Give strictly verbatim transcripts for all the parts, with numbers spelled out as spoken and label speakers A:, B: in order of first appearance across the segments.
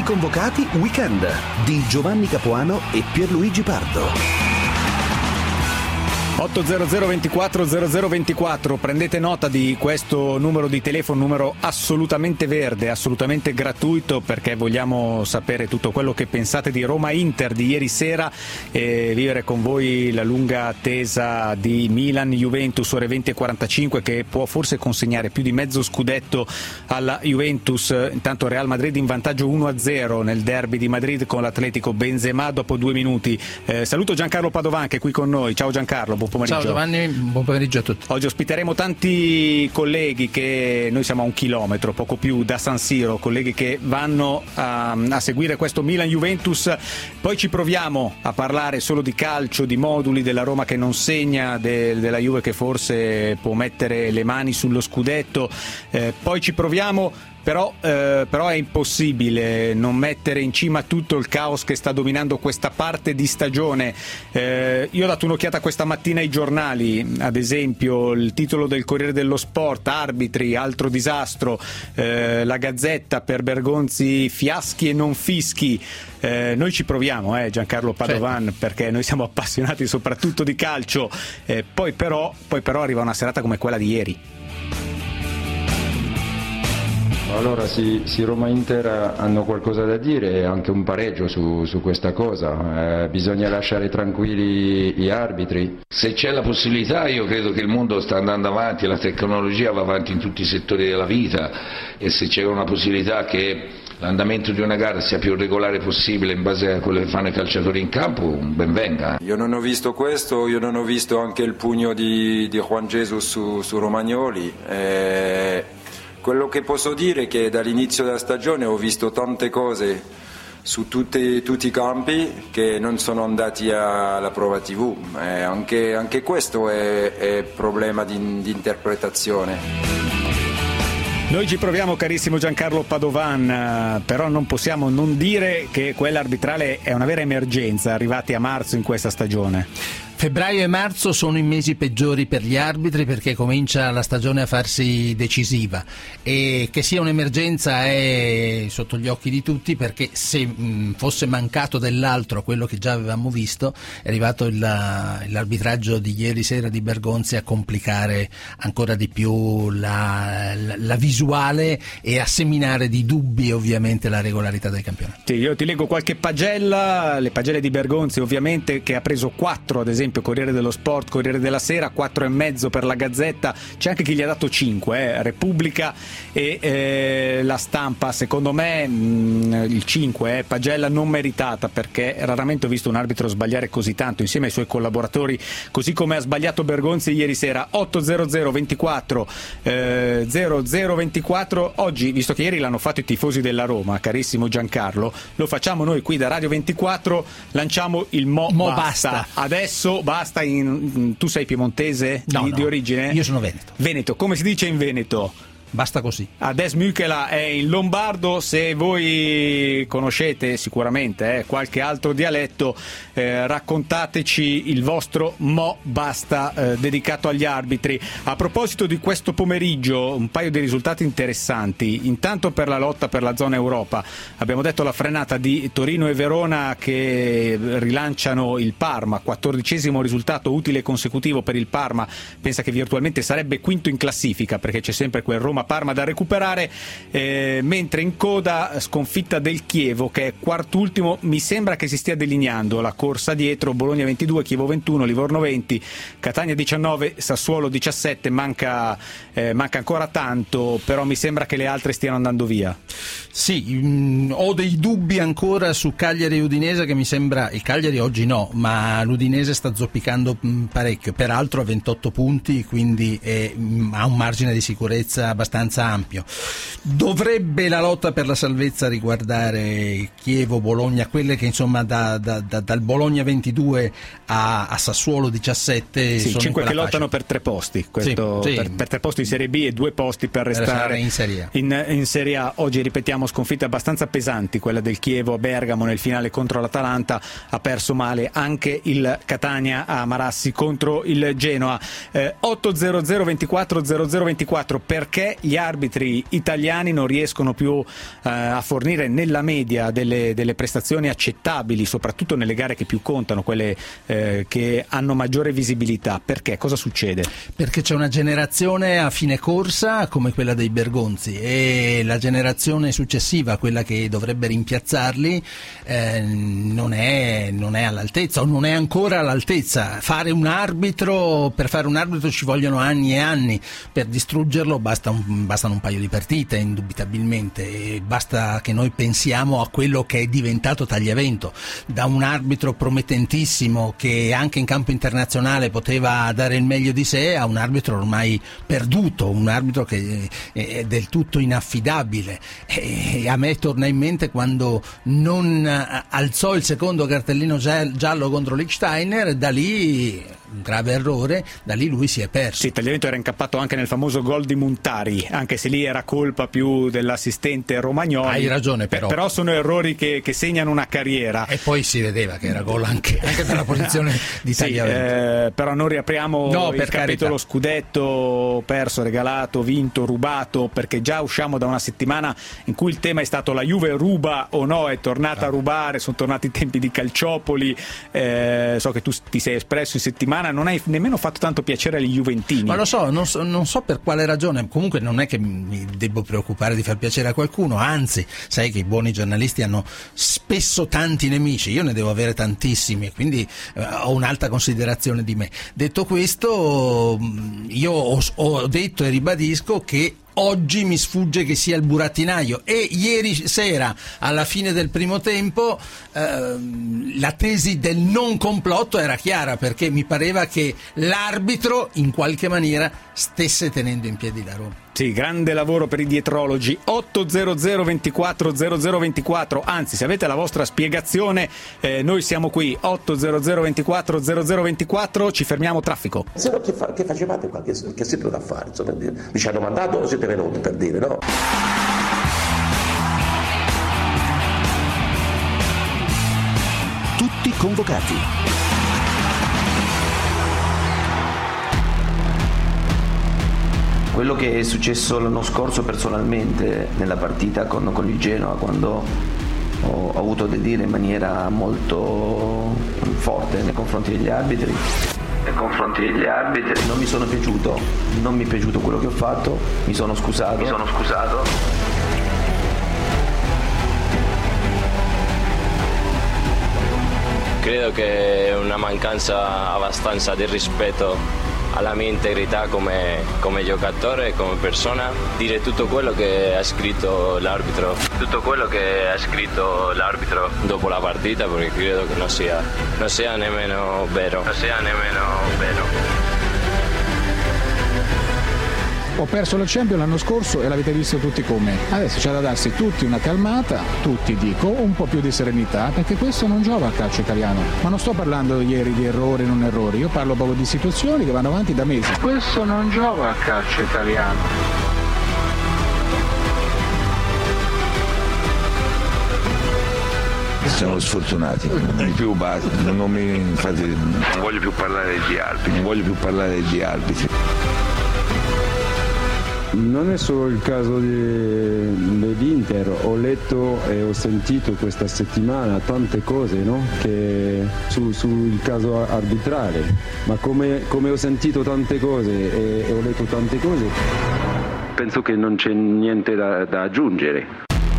A: convocati Weekend di Giovanni Capuano e Pierluigi Pardo.
B: otto zero zero ventiquattro zero zero ventiquattro, prendete nota di questo numero di telefono, numero assolutamente verde, assolutamente gratuito, perché vogliamo sapere tutto quello che pensate di Roma-Inter di ieri sera e vivere con voi la lunga attesa di Milan-Juventus, ore venti e quarantacinque, che può forse consegnare più di mezzo scudetto alla Juventus. Intanto Real Madrid in vantaggio uno a zero nel derby di Madrid con l'Atletico. Benzema dopo due minuti. Eh, saluto Giancarlo Padovan che è qui con noi. Ciao Giancarlo. Buon pomeriggio.
C: Ciao Giovanni, buon pomeriggio a tutti.
B: Oggi ospiteremo tanti colleghi, che noi siamo a un chilometro, poco più, da San Siro, colleghi che vanno a, a seguire questo Milan-Juventus. Poi ci proviamo a parlare solo di calcio, di moduli, della Roma che non segna, de, della Juve che forse può mettere le mani sullo scudetto. Eh, poi ci proviamo Però, eh, però è impossibile non mettere in cima tutto il caos che sta dominando questa parte di stagione. Eh, io ho dato un'occhiata questa mattina ai giornali, ad esempio il titolo del Corriere dello Sport: arbitri, altro disastro. Eh, la Gazzetta, per Bergonzi, fiaschi e non fischi. Eh, noi ci proviamo, eh, Giancarlo Padovan, certo, perché noi siamo appassionati soprattutto di calcio. Eh, poi, però, poi però arriva una serata come quella di ieri.
D: Allora sì, sì, Roma-Inter hanno qualcosa da dire e anche un pareggio su, su questa cosa. Eh, bisogna lasciare tranquilli gli arbitri.
E: Se c'è la possibilità, io credo che il mondo sta andando avanti, la tecnologia va avanti in tutti i settori della vita, e se c'è una possibilità che l'andamento di una gara sia più regolare possibile in base a quello che fanno i calciatori in campo, ben venga.
F: Io non ho visto questo, io non ho visto anche il pugno di, di Juan Jesus su, su Romagnoli. Eh... Quello che posso dire è che dall'inizio della stagione ho visto tante cose su tutti, tutti i campi che non sono andati alla prova tivù. Eh, anche, anche questo è, è problema di, di interpretazione.
B: Noi ci proviamo, carissimo Giancarlo Padovan, però non possiamo non dire che quella arbitrale è una vera emergenza, arrivati a marzo in questa stagione.
C: Febbraio e marzo sono i mesi peggiori per gli arbitri, perché comincia la stagione a farsi decisiva, e che sia un'emergenza è sotto gli occhi di tutti, perché se mh, fosse mancato dell'altro quello che già avevamo visto, è arrivato il, l'arbitraggio di ieri sera di Bergonzi a complicare ancora di più la, la, la visuale e a seminare di dubbi ovviamente la regolarità del campionato.
B: Sì, io ti leggo qualche pagella, le pagelle di Bergonzi ovviamente, che ha preso quattro, ad esempio Corriere dello Sport, Corriere della Sera, quattro e mezzo per la Gazzetta, c'è anche chi gli ha dato cinque, eh, Repubblica e eh, La Stampa. Secondo me mh, il cinque è eh, pagella non meritata, perché raramente ho visto un arbitro sbagliare così tanto insieme ai suoi collaboratori, così come ha sbagliato Bergonzi ieri sera. otto zero zero ventiquattro zero zero ventiquattro. Oggi, visto che ieri l'hanno fatto i tifosi della Roma, carissimo Giancarlo, lo facciamo noi qui da Radio ventiquattro, lanciamo il Mo,
C: Mo
B: basta.
C: basta.
B: Adesso basta. In, tu sei piemontese
C: no,
B: di,
C: no,
B: di origine?
C: Io sono veneto.
B: Veneto, come si dice in Veneto?
C: Basta così.
B: Ades Mykela è in lombardo. Se voi conoscete sicuramente eh, qualche altro dialetto, eh, raccontateci il vostro Mo basta eh, dedicato agli arbitri. A proposito di questo pomeriggio, un paio di risultati interessanti. Intanto, per la lotta per la zona Europa, abbiamo detto la frenata di Torino e Verona che rilanciano il Parma, quattordicesimo risultato utile consecutivo per il Parma. Pensa che virtualmente sarebbe quinto in classifica, perché c'è sempre quel Roma Parma da recuperare, eh, mentre in coda sconfitta del Chievo, che è quart'ultimo. Mi sembra che si stia delineando la corsa dietro: Bologna ventidue, Chievo ventuno, Livorno venti, Catania diciannove, Sassuolo diciassette. Manca, eh, manca ancora tanto, però mi sembra che le altre stiano andando via.
C: Sì, mh, ho dei dubbi ancora su Cagliari e Udinese, che mi sembra, il Cagliari oggi no, ma l'Udinese sta zoppicando mh, parecchio, peraltro a ventotto punti, quindi è, mh, ha un margine di sicurezza abbastanza ampio. Dovrebbe la lotta per la salvezza riguardare Chievo, Bologna, quelle che insomma da, da, da, dal Bologna ventidue a, a Sassuolo diciassette,
B: sì,
C: sono
B: cinque che lottano
C: fascia.
B: per tre posti, questo,
C: sì, sì.
B: Per, per tre posti in Serie B e due posti per restare
C: in Serie A.
B: In, in Serie A. Oggi ripetiamo sconfitte abbastanza pesanti, quella del Chievo a Bergamo nel finale contro l'Atalanta, ha perso male anche il Catania a Marassi contro il Genoa. eh, otto zero zero ventiquattro zero zero ventiquattro. Perché gli arbitri italiani non riescono più eh, a fornire nella media delle, delle prestazioni accettabili, soprattutto nelle gare che più contano, quelle eh, che hanno maggiore visibilità. Perché? Cosa succede?
C: Perché c'è una generazione a fine corsa come quella dei Bergonzi, e la generazione successiva, quella che dovrebbe rimpiazzarli, eh, non è, non è all'altezza, o non è ancora all'altezza. Fare un arbitro, per fare un arbitro ci vogliono anni e anni, per distruggerlo basta un, bastano un paio di partite, indubitabilmente, e basta che noi pensiamo a quello che è diventato Tagliavento, da un arbitro promettentissimo che anche in campo internazionale poteva dare il meglio di sé, a un arbitro ormai perduto, un arbitro che è del tutto inaffidabile. E a me torna in mente quando non alzò il secondo cartellino giallo contro Lichtsteiner, da lì un grave errore, da lì lui si è perso.
B: Sì, Tagliavento era incappato anche nel famoso gol di Montari, anche se lì era colpa più dell'assistente Romagnoli.
C: Hai ragione, però.
B: Però sono errori che, che segnano una carriera.
C: E poi si vedeva che era gol anche, anche per la posizione di Tagliavento.
B: Sì, eh, però non riapriamo
C: no,
B: il
C: per
B: capitolo
C: carità.
B: Scudetto, perso, regalato, vinto, rubato, perché già usciamo da una settimana in cui il tema è stato la Juve ruba o no, è tornata ah. a rubare, sono tornati i tempi di Calciopoli, eh, so che tu ti sei espresso in settimana, non hai nemmeno fatto tanto piacere agli juventini.
C: Ma lo so, non so, non so per quale ragione, comunque non è che mi devo preoccupare di far piacere a qualcuno, anzi, sai che i buoni giornalisti hanno spesso tanti nemici, io ne devo avere tantissimi, quindi eh, ho un'alta considerazione di me. Detto questo, io ho, ho detto e ribadisco che oggi mi sfugge che sia il burattinaio, e ieri sera alla fine del primo tempo ehm, la tesi del non complotto era chiara, perché mi pareva che l'arbitro in qualche maniera stesse tenendo in piedi la Roma.
B: Sì, grande lavoro per i dietrologi. Ottocento ventiquattro zero zero ventiquattro, anzi, se avete la vostra spiegazione, eh, noi siamo qui. Ottocento ventiquattro zero zero ventiquattro, ci fermiamo, traffico.
G: Se no, che, fa, che facevate qua? Che, che siete da fare? Insomma, mi ci hanno mandato o siete venuti, per dire, no?
A: Tutti convocati.
H: Quello che è successo l'anno scorso personalmente nella partita con, con il Genoa, quando ho, ho avuto da dire in maniera molto forte nei confronti degli arbitri, nei confronti degli arbitri non mi sono piaciuto, non mi è piaciuto quello che ho fatto, mi sono scusato, mi sono scusato.
I: Credo che è una mancanza abbastanza di rispetto alla mia integrità come, come giocatore e come persona, dire tutto quello che ha scritto l'arbitro, tutto quello che ha scritto l'arbitro dopo la partita, perché credo che non sia, non sia nemmeno vero, non sia nemmeno vero.
J: Ho perso la Champions l'anno scorso e l'avete visto tutti come. Adesso c'è da darsi tutti una calmata, tutti dico, un po' più di serenità, perché questo non gioca al calcio italiano. Ma non sto parlando ieri di errori e non errori, io parlo proprio di situazioni che vanno avanti da mesi. Questo non gioca al calcio italiano.
K: Siamo sfortunati, di più basta, non mi infatti non voglio più parlare di arbitri, non voglio più parlare di arbitri.
D: Non è solo il caso di, dell'Inter, ho letto e ho sentito questa settimana tante cose, no? Che su, sul caso arbitrale, ma come, come ho sentito tante cose e, e ho letto tante cose, penso che non c'è niente da, da aggiungere.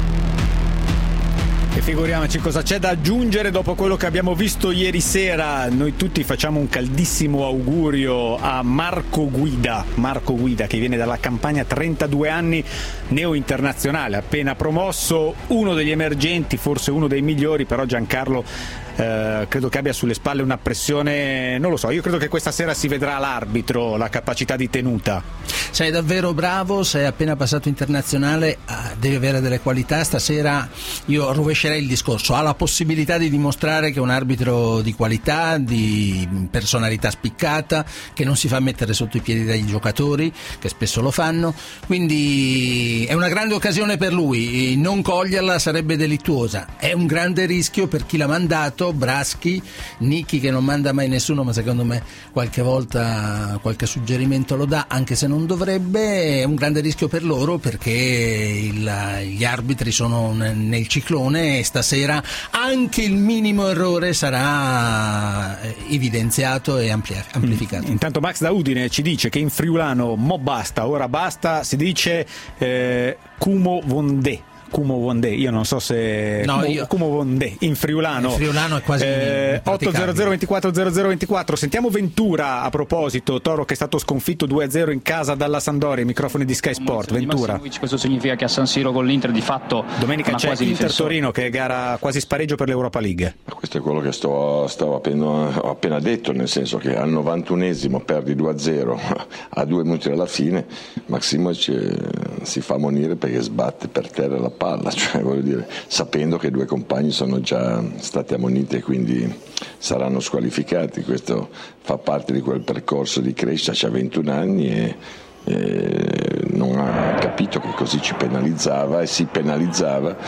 B: E figuriamoci cosa c'è da aggiungere dopo quello che abbiamo visto ieri sera. Noi tutti facciamo un caldissimo augurio a Marco Guida, Marco Guida che viene dalla Campania, trentadue anni, neo internazionale, appena promosso, uno degli emergenti, forse uno dei migliori, però Giancarlo Eh, credo che abbia sulle spalle una pressione, non lo so, io credo che questa sera si vedrà l'arbitro, la capacità di tenuta.
C: Sei davvero bravo, sei appena passato internazionale, devi avere delle qualità. Stasera io rovescerei il discorso, ha la possibilità di dimostrare che è un arbitro di qualità, di personalità spiccata, che non si fa mettere sotto i piedi dai giocatori, che spesso lo fanno, quindi è una grande occasione per lui, non coglierla sarebbe delittuosa, è un grande rischio per chi l'ha mandato, Ciccio, Braschi, Nicchi che non manda mai nessuno, ma secondo me qualche volta qualche suggerimento lo dà, anche se non dovrebbe. È un grande rischio per loro perché il, gli arbitri sono nel ciclone e stasera anche il minimo errore sarà evidenziato e ampli- amplificato.
B: Intanto Max da Udine ci dice che in friulano mo basta, ora basta, si dice eh, Cumo Vondè. Cumo Vondè, io non so se
C: no,
B: Cumo,
C: io...
B: Cumo Vondè in friulano.
C: Il friulano è quasi
B: eh, otto zero zero ventiquattro zero zero ventiquattro. Sentiamo Ventura a proposito, Toro che è stato sconfitto due a zero in casa dalla Sampdoria, i microfoni di Sky Sport. Ventura.
L: Questo significa che a San Siro con l'Inter di fatto
B: domenica c'è Inter Torino che è gara quasi spareggio per l'Europa League.
K: Questo è quello che sto, stavo appena, ho appena detto, nel senso che al novantunesimo perdi due a zero a due minuti dalla fine, Maksimovic si fa ammonire perché sbatte per terra la palla, cioè voglio dire, sapendo che due compagni sono già stati ammoniti e quindi saranno squalificati. Questo fa parte di quel percorso di crescita, ha ventuno anni e eh, non ha capito che così ci penalizzava e si penalizzava,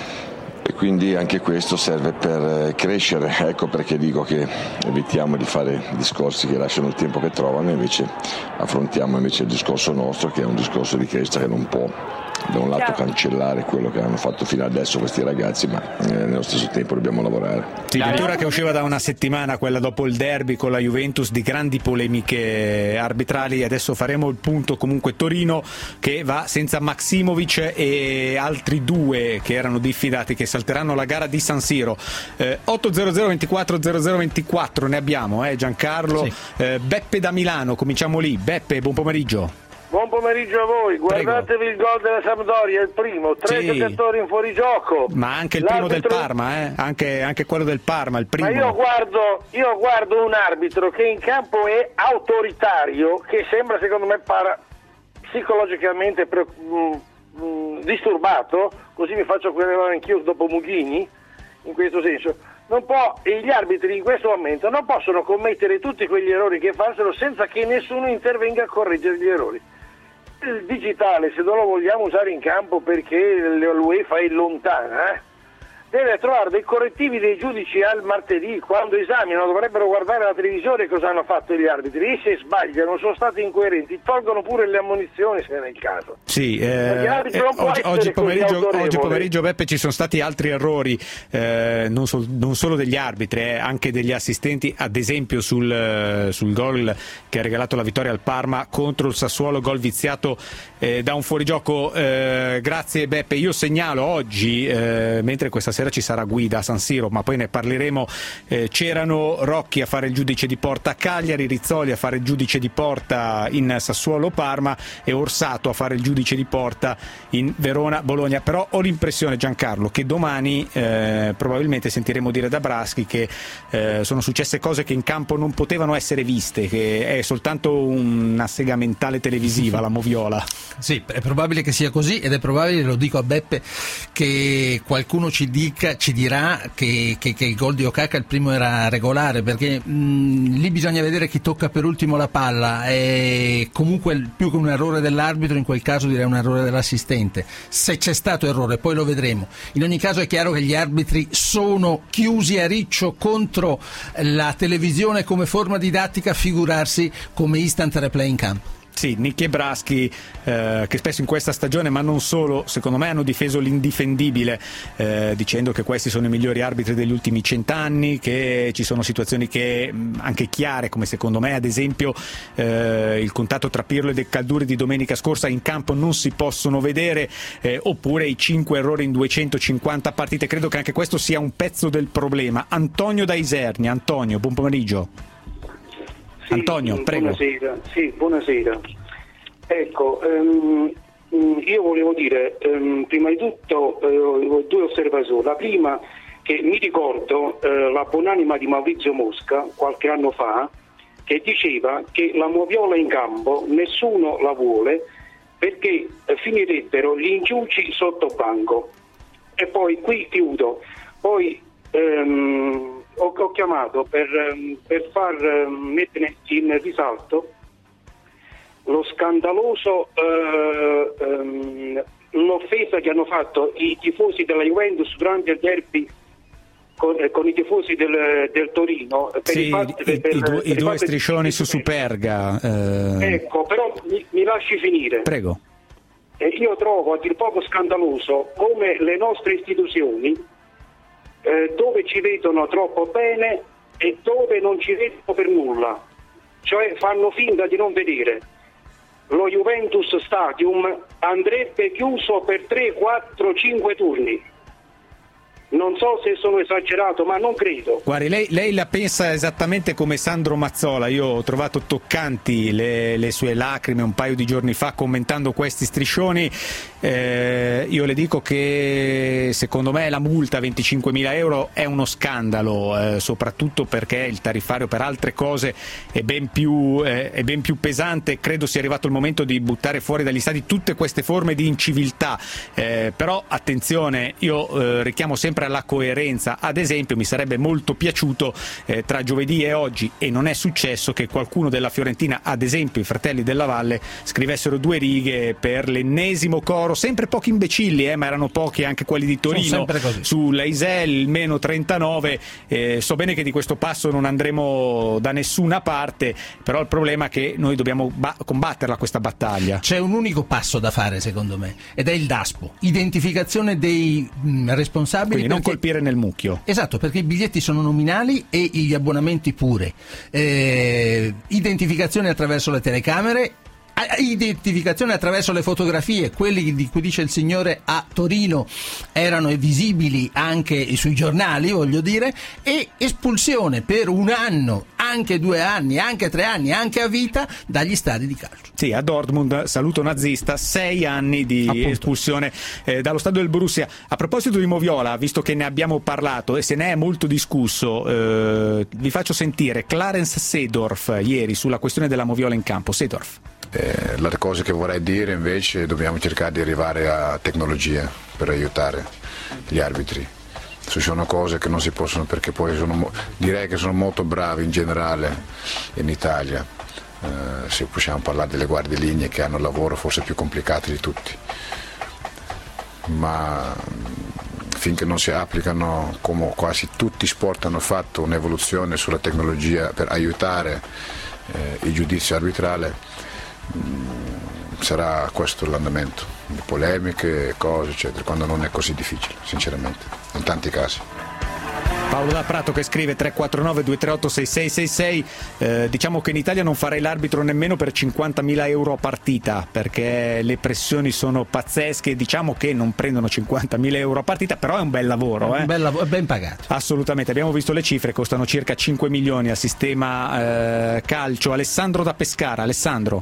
K: e quindi anche questo serve per crescere. Ecco perché dico che evitiamo di fare discorsi che lasciano il tempo che trovano, invece affrontiamo invece il discorso nostro, che è un discorso di crescita che non può da un lato cancellare quello che hanno fatto fino adesso questi ragazzi, ma eh, nello stesso tempo dobbiamo lavorare.
B: Sì, Ventura che usciva da una settimana, quella dopo il derby con la Juventus, di grandi polemiche arbitrali. Adesso faremo il punto. Comunque Torino che va senza Maksimovic e altri due che erano diffidati, che salteranno la gara di San Siro. eh, otto zero zero ventiquattro zero zero ventiquattro ne abbiamo, eh, Giancarlo. Sì. eh, Beppe da Milano, cominciamo lì. Beppe, buon pomeriggio.
M: Buon pomeriggio a voi, guardatevi Prego. Il gol della Sampdoria, il primo, tre sì. giocatori in fuorigioco.
B: Ma anche il primo del Parma, eh? anche, anche quello del Parma, il primo.
M: Ma io guardo, io guardo un arbitro che in campo è autoritario, che sembra secondo me para, psicologicamente pre, mh, mh, disturbato, così mi faccio querelare anch'io dopo Mughini, in questo senso. Non può, e gli arbitri in questo momento non possono commettere tutti quegli errori che fassero senza che nessuno intervenga a correggere gli errori. Il digitale, se non lo vogliamo usare in campo perché l'UEFA è lontana, eh, deve trovare dei correttivi dei giudici al martedì, quando esaminano dovrebbero guardare la televisione cosa hanno fatto gli arbitri, e se sbagliano sono stati incoerenti tolgono pure le ammonizioni se è il caso.
B: Sì, eh, eh, oggi, oggi, pomeriggio, oggi pomeriggio Beppe ci sono stati altri errori, eh, non, sol, non solo degli arbitri, eh, anche degli assistenti, ad esempio sul, sul gol che ha regalato la vittoria al Parma contro il Sassuolo, gol viziato eh, da un fuorigioco. Eh, grazie Beppe, io segnalo oggi, eh, mentre questa sera ci sarà guida a San Siro, ma poi ne parleremo, eh, c'erano Rocchi a fare il giudice di porta a Cagliari, Rizzoli a fare il giudice di porta in Sassuolo Parma e Orsato a fare il giudice di porta in Verona Bologna. Però ho l'impressione, Giancarlo, che domani eh, probabilmente sentiremo dire da Braschi che eh, sono successe cose che in campo non potevano essere viste, che è soltanto una sega mentale televisiva la moviola.
C: Sì, è probabile che sia così, ed è probabile, lo dico a Beppe, che qualcuno ci dica ci dirà che, che, che il gol di Okaka il primo era regolare, perché mh, lì bisogna vedere chi tocca per ultimo la palla, e comunque più che un errore dell'arbitro in quel caso direi un errore dell'assistente, se c'è stato errore poi lo vedremo. In ogni caso è chiaro che gli arbitri sono chiusi a riccio contro la televisione come forma didattica, figurarsi come instant replay in campo.
B: Sì, Nicchi e Braschi eh, che spesso in questa stagione, ma non solo, secondo me hanno difeso l'indifendibile, eh, dicendo che questi sono i migliori arbitri degli ultimi cent'anni, che ci sono situazioni che anche chiare, come secondo me ad esempio eh, il contatto tra Pirlo e De Calduri di domenica scorsa in campo non si possono vedere, eh, oppure i cinque errori in duecentocinquanta partite. Credo che anche questo sia un pezzo del problema. Antonio da Isernia. Antonio, buon pomeriggio.
N: Sì,
B: Antonio, prego.
N: Buonasera. Sì, buonasera. Ecco, um, io volevo dire, um, prima di tutto, uh, due osservazioni. La prima, che mi ricordo uh, la buonanima di Maurizio Mosca, qualche anno fa, che diceva che la moviola in campo nessuno la vuole perché uh, finirebbero gli inciuci sotto banco. E poi, qui chiudo, poi... Um, Ho, ho chiamato per, per far mettere in risalto lo scandaloso eh, ehm, l'offesa che hanno fatto i tifosi della Juventus durante il derby con, eh, con i tifosi del, del Torino per
B: sì,
N: i, fatti,
B: i,
N: per,
B: i, due,
N: per
B: i due
N: fatti
B: striscioni su Superga. Eh...
N: Ecco, però mi, mi lasci finire.
B: Prego.
N: Eh, io trovo a dir poco scandaloso come le nostre istituzioni, eh, dove ci vedono troppo bene e dove non ci vedono per nulla, cioè fanno finta di non vedere. Lo Juventus Stadium andrebbe chiuso per tre, quattro, cinque turni. Non so se sono esagerato, ma non credo.
B: Guardi, lei, lei la pensa esattamente come Sandro Mazzola. Io ho trovato toccanti le, le sue lacrime un paio di giorni fa commentando questi striscioni. Eh, io le dico che secondo me la multa venticinquemila euro è uno scandalo, eh, soprattutto perché il tariffario per altre cose è ben più, eh, è ben più pesante. Credo sia arrivato il momento di buttare fuori dagli stadi tutte queste forme di inciviltà. Eh, però attenzione, io eh, richiamo sempre alla coerenza. Ad esempio mi sarebbe molto piaciuto eh, tra giovedì e oggi, e non è successo, che qualcuno della Fiorentina, ad esempio i Fratelli della Valle, scrivessero due righe per l'ennesimo coro, sempre pochi imbecilli, eh, ma erano pochi anche quelli di Torino, sull'Eisel, il meno trentanove. Eh, so bene che di questo passo non andremo da nessuna parte, però il problema è che noi dobbiamo ba- combatterla questa battaglia.
C: C'è un unico passo da fare secondo me, ed è il DASPO, identificazione dei mh, responsabili.
B: Quindi non colpire nel mucchio.
C: Esatto, perché i biglietti sono nominali e gli abbonamenti pure. Eh, identificazione attraverso le telecamere, identificazione attraverso le fotografie, quelli di cui dice il signore a Torino erano visibili anche sui giornali, voglio dire, e espulsione per un anno, anche due anni, anche tre anni, anche a vita dagli stadi di calcio.
B: Sì, a Dortmund, saluto nazista, sei anni di Appunto. espulsione eh, dallo stadio del Borussia. A proposito di Moviola, visto che ne abbiamo parlato e se ne è molto discusso, eh, vi faccio sentire Clarence Seedorf ieri sulla questione della Moviola in campo. Seedorf.
O: Eh, la cosa che vorrei dire invece, dobbiamo cercare di arrivare a tecnologia per aiutare gli arbitri. Ci sono cose che non si possono, perché poi sono, direi che sono molto bravi in generale in Italia, eh, se possiamo parlare delle guardie linee che hanno il lavoro forse più complicato di tutti, ma finché non si applicano, come quasi tutti i sport hanno fatto, un'evoluzione sulla tecnologia per aiutare eh, il giudizio arbitrale, sarà questo l'andamento, le polemiche, cose eccetera, quando non è così difficile, sinceramente, in tanti casi.
B: Paolo da Prato che scrive tre quattro nove due tre otto sei sei sei sei, eh, diciamo che in Italia non farei l'arbitro nemmeno per cinquantamila euro a partita, perché le pressioni sono pazzesche. Diciamo che non prendono cinquantamila euro a partita, però è un bel lavoro,
C: è
B: eh?
C: un bel lavoro, ben pagato.
B: Assolutamente, abbiamo visto le cifre, costano circa cinque milioni al sistema eh, calcio. Alessandro da Pescara. Alessandro.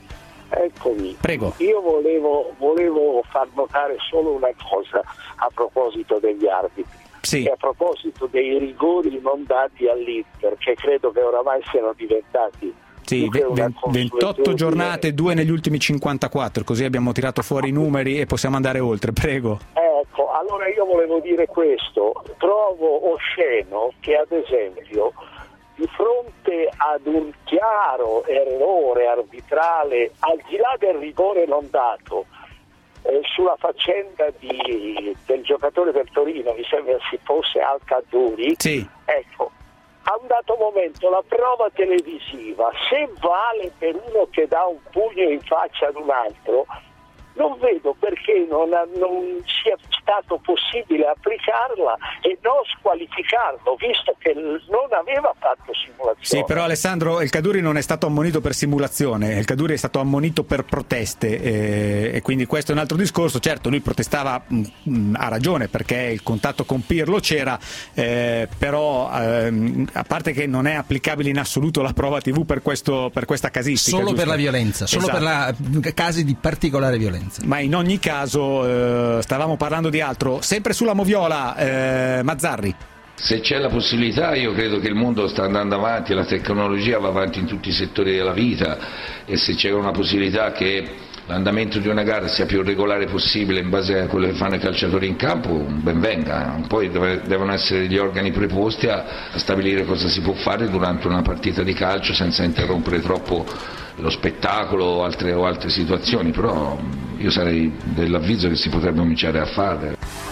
P: Eccomi.
B: Prego.
P: Io volevo, volevo far notare solo una cosa a proposito degli arbitri.
B: Sì.
P: E a proposito dei rigori non dati all'Inter, che credo che oramai siano diventati
B: sì, ventotto giornate, due negli ultimi cinquantaquattro, così abbiamo tirato fuori i numeri e possiamo andare oltre. Prego.
P: Ecco, allora io volevo dire questo. Trovo osceno che ad esempio di fronte ad un chiaro errore arbitrale, al di là del rigore non dato, eh, sulla faccenda di, del giocatore del Torino, mi sembra si fosse Al-Kaddouri,
B: sì.
P: Ecco, a un dato momento la prova televisiva, se vale per uno che dà un pugno in faccia ad un altro, non vedo perché non, non sia stato possibile applicarla e non squalificarlo, visto che non aveva fatto simulazione.
B: Sì, però Alessandro, il Kaddouri non è stato ammonito per simulazione, il Kaddouri è stato ammonito per proteste, eh, e quindi questo è un altro discorso. Certo, lui protestava, mh, ha ragione, perché il contatto con Pirlo c'era, eh, però ehm, a parte che non è applicabile in assoluto la prova tivù per, questo, per questa casistica.
C: Solo
B: giusto?
C: Per la violenza, solo
B: esatto.
C: per la, casi di particolare violenza.
B: Ma in ogni caso eh, stavamo parlando di altro, sempre sulla Moviola, eh, Mazzarri.
E: Se c'è la possibilità, io credo che il mondo sta andando avanti, la tecnologia va avanti in tutti i settori della vita, e se c'è una possibilità che l'andamento di una gara sia più regolare possibile in base a quello che fanno i calciatori in campo, ben venga. Poi deve, devono essere gli organi preposti a, a stabilire cosa si può fare durante una partita di calcio senza interrompere troppo lo spettacolo o altre, o altre situazioni, però io sarei dell'avviso che si potrebbe cominciare a fare.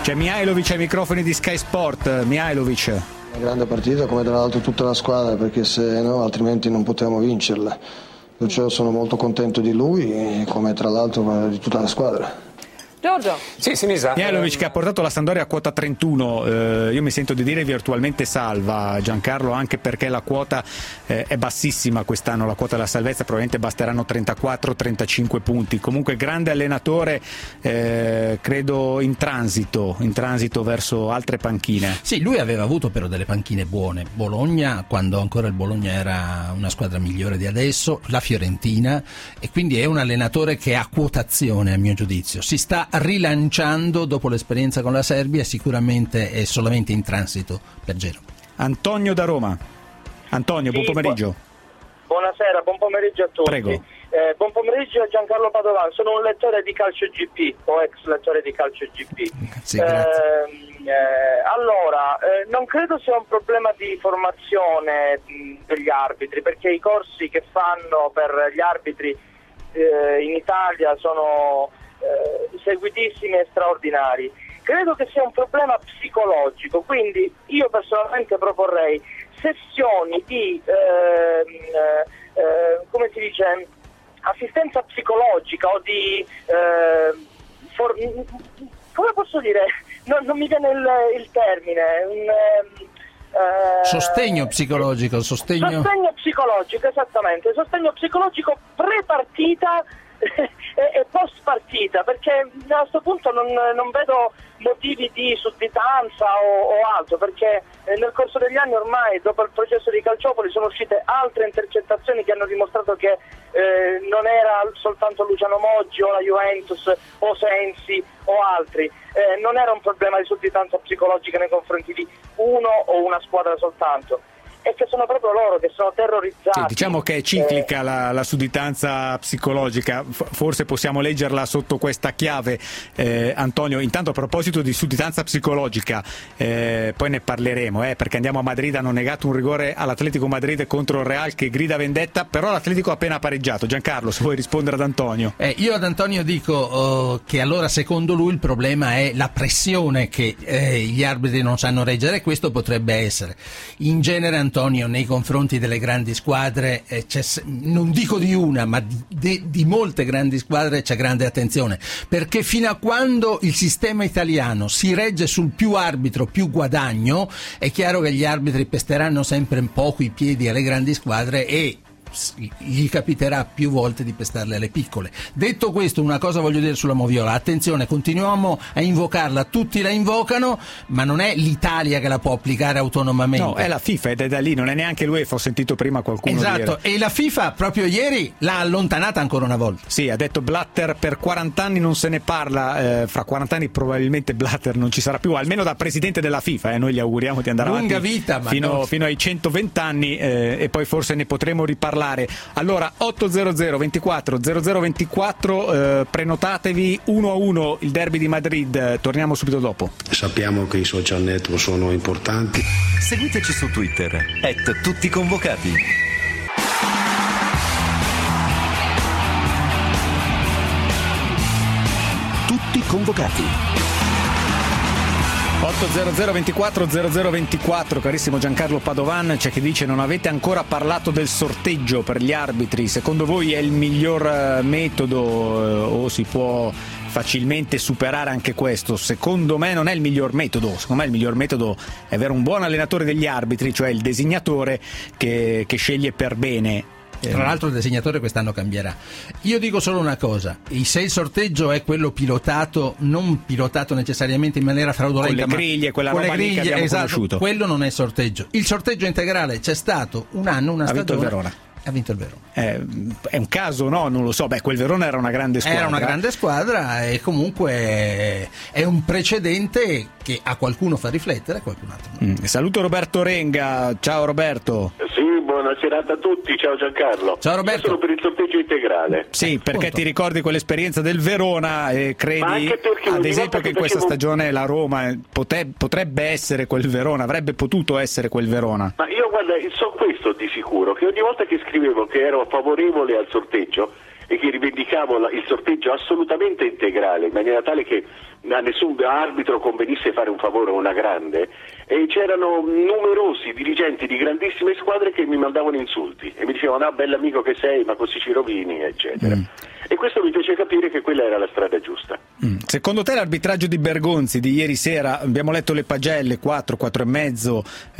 B: C'è Mihajlovic ai microfoni di Sky Sport. Mihajlovic.
Q: Una grande partita, come tra l'altro tutta la squadra, perché se no altrimenti non potevamo vincerla. Perciò sono molto contento di lui, come tra l'altro di tutta la squadra.
R: Giorgio.
S: Sì, Sinisa.
B: Mihajlovic che ha portato la Sampdoria a quota trentuno, eh, io mi sento di dire virtualmente salva, Giancarlo, anche perché la quota eh, è bassissima quest'anno, la quota della salvezza, probabilmente basteranno trentaquattro trentacinque punti. Comunque grande allenatore, eh, credo in transito, in transito verso altre panchine.
C: Sì, lui aveva avuto però delle panchine buone. Bologna, quando ancora il Bologna era una squadra migliore di adesso, la Fiorentina, e quindi è un allenatore che ha quotazione a mio giudizio. Si sta rilanciando dopo l'esperienza con la Serbia, sicuramente è solamente in transito per Genova.
B: Antonio da Roma. Antonio, sì, buon pomeriggio.
T: Bu- buonasera, buon pomeriggio a tutti.
B: Prego.
T: Eh, buon pomeriggio a Giancarlo Padovan, sono un lettore di Calcio G P o ex lettore di Calcio G P.
C: Sì, grazie.
T: Eh, eh, allora, eh, non credo sia un problema di formazione mh, degli arbitri, perché i corsi che fanno per gli arbitri eh, in Italia sono eh, seguitissimi e straordinari. Credo che sia un problema psicologico, quindi io personalmente proporrei sessioni di eh, eh, come si dice, assistenza psicologica o di eh, for, come posso dire, non, non mi viene il, il termine, un, eh,
C: sostegno psicologico, sostegno...
T: sostegno psicologico, esattamente, sostegno psicologico pre-partita e, e post partita, perché a questo punto non, non vedo motivi di sudditanza o, o altro, perché eh, nel corso degli anni ormai, dopo il processo di Calciopoli, sono uscite altre intercettazioni che hanno dimostrato che eh, non era soltanto Luciano Moggi o la Juventus o Sensi o altri, eh, non era un problema di sudditanza psicologica nei confronti di uno o una squadra soltanto, e che sono proprio loro che sono terrorizzati.
B: Sì, diciamo che è ciclica eh, la, la sudditanza psicologica, F- forse possiamo leggerla sotto questa chiave, eh, Antonio. Intanto, a proposito di sudditanza psicologica, eh, poi ne parleremo, eh, perché andiamo a Madrid, hanno negato un rigore all'Atletico Madrid contro il Real che grida vendetta, però l'Atletico ha appena pareggiato. Giancarlo, se vuoi rispondere ad Antonio.
C: Eh, io ad Antonio dico oh, che allora secondo lui il problema è la pressione che eh, gli arbitri non sanno reggere, e questo potrebbe essere in genere, Antonio, nei confronti delle grandi squadre, eh, c'è, non dico di una, ma di, di, di molte grandi squadre c'è grande attenzione, perché fino a quando il sistema italiano si regge sul più arbitro più guadagno, è chiaro che gli arbitri pesteranno sempre un poco i piedi alle grandi squadre e gli capiterà più volte di pestarle alle piccole. Detto questo, una cosa voglio dire sulla Moviola: attenzione, continuiamo a invocarla, tutti la invocano, ma non è l'Italia che la può applicare autonomamente.
B: No, è la FIFA, ed è da lì, non è neanche l'UEFA, ho sentito prima qualcuno
C: esatto,
B: dire.
C: E la FIFA proprio ieri l'ha allontanata ancora una volta.
B: Sì, ha detto Blatter, per quaranta anni non se ne parla, eh, fra quaranta anni probabilmente Blatter non ci sarà più, almeno da presidente della FIFA, eh, noi gli auguriamo di andare
C: lunga
B: avanti
C: vita, ma
B: fino,
C: no.
B: fino ai centoventi anni, eh, e poi forse ne potremo riparlare. Allora, ottocento ventiquattro zero zero ventiquattro, eh, prenotatevi uno a uno il derby di Madrid, torniamo subito dopo.
U: Sappiamo che i social network sono importanti.
A: Seguiteci su Twitter, at tutti convocati. Tutti convocati.
B: ottocento ventiquattro zero zero ventiquattro, carissimo Giancarlo Padovan, c'è chi dice: non avete ancora parlato del sorteggio per gli arbitri, secondo voi è il miglior metodo o si può facilmente superare anche questo? Secondo me non è il miglior metodo, secondo me il miglior metodo è avere un buon allenatore degli arbitri, cioè il designatore che, che sceglie per bene.
C: Tra l'altro il designatore quest'anno cambierà. Io dico solo una cosa: se il sorteggio è quello pilotato, non pilotato necessariamente in maniera fraudolenta,
B: con le griglie, quella
C: con
B: roba
C: le griglie,
B: lì che abbiamo
C: esatto,
B: conosciuto,
C: quello non è sorteggio. Il sorteggio integrale c'è stato un anno, una
B: ha
C: stagione.
B: Vinto il Verona.
C: Ha vinto il Verona.
B: Eh, è un caso, no? Non lo so. Beh, quel Verona era una grande squadra.
C: Era una grande squadra e comunque è un precedente che a qualcuno fa riflettere, a qualcun altro.
B: Mm. Saluto Roberto Renga. Ciao Roberto.
V: Sì, buona serata a tutti. Ciao Giancarlo.
B: Ciao Roberto.
V: Io sono per il sorteggio integrale.
B: Sì, perché
V: Punto.
B: Ti ricordi quell'esperienza del Verona e credi, ad esempio, che in questa
V: facevo...
B: stagione la Roma pote... potrebbe essere quel Verona, avrebbe potuto essere quel Verona?
V: Ma io guarda, so questo di sicuro, che ogni volta che scrivevo che ero favorevole al sorteggio, e che rivendicavo la, il sorteggio assolutamente integrale, in maniera tale che a nessun arbitro convenisse fare un favore o una grande, e c'erano numerosi dirigenti di grandissime squadre che mi mandavano insulti e mi dicevano: ah, bell'amico che sei, ma così ci rovini, eccetera. Mm. E questo mi fece capire che quella era la strada giusta.
B: Mm. Secondo te l'arbitraggio di Bergonzi di ieri sera, abbiamo letto le pagelle quattro, quattro e mezzo,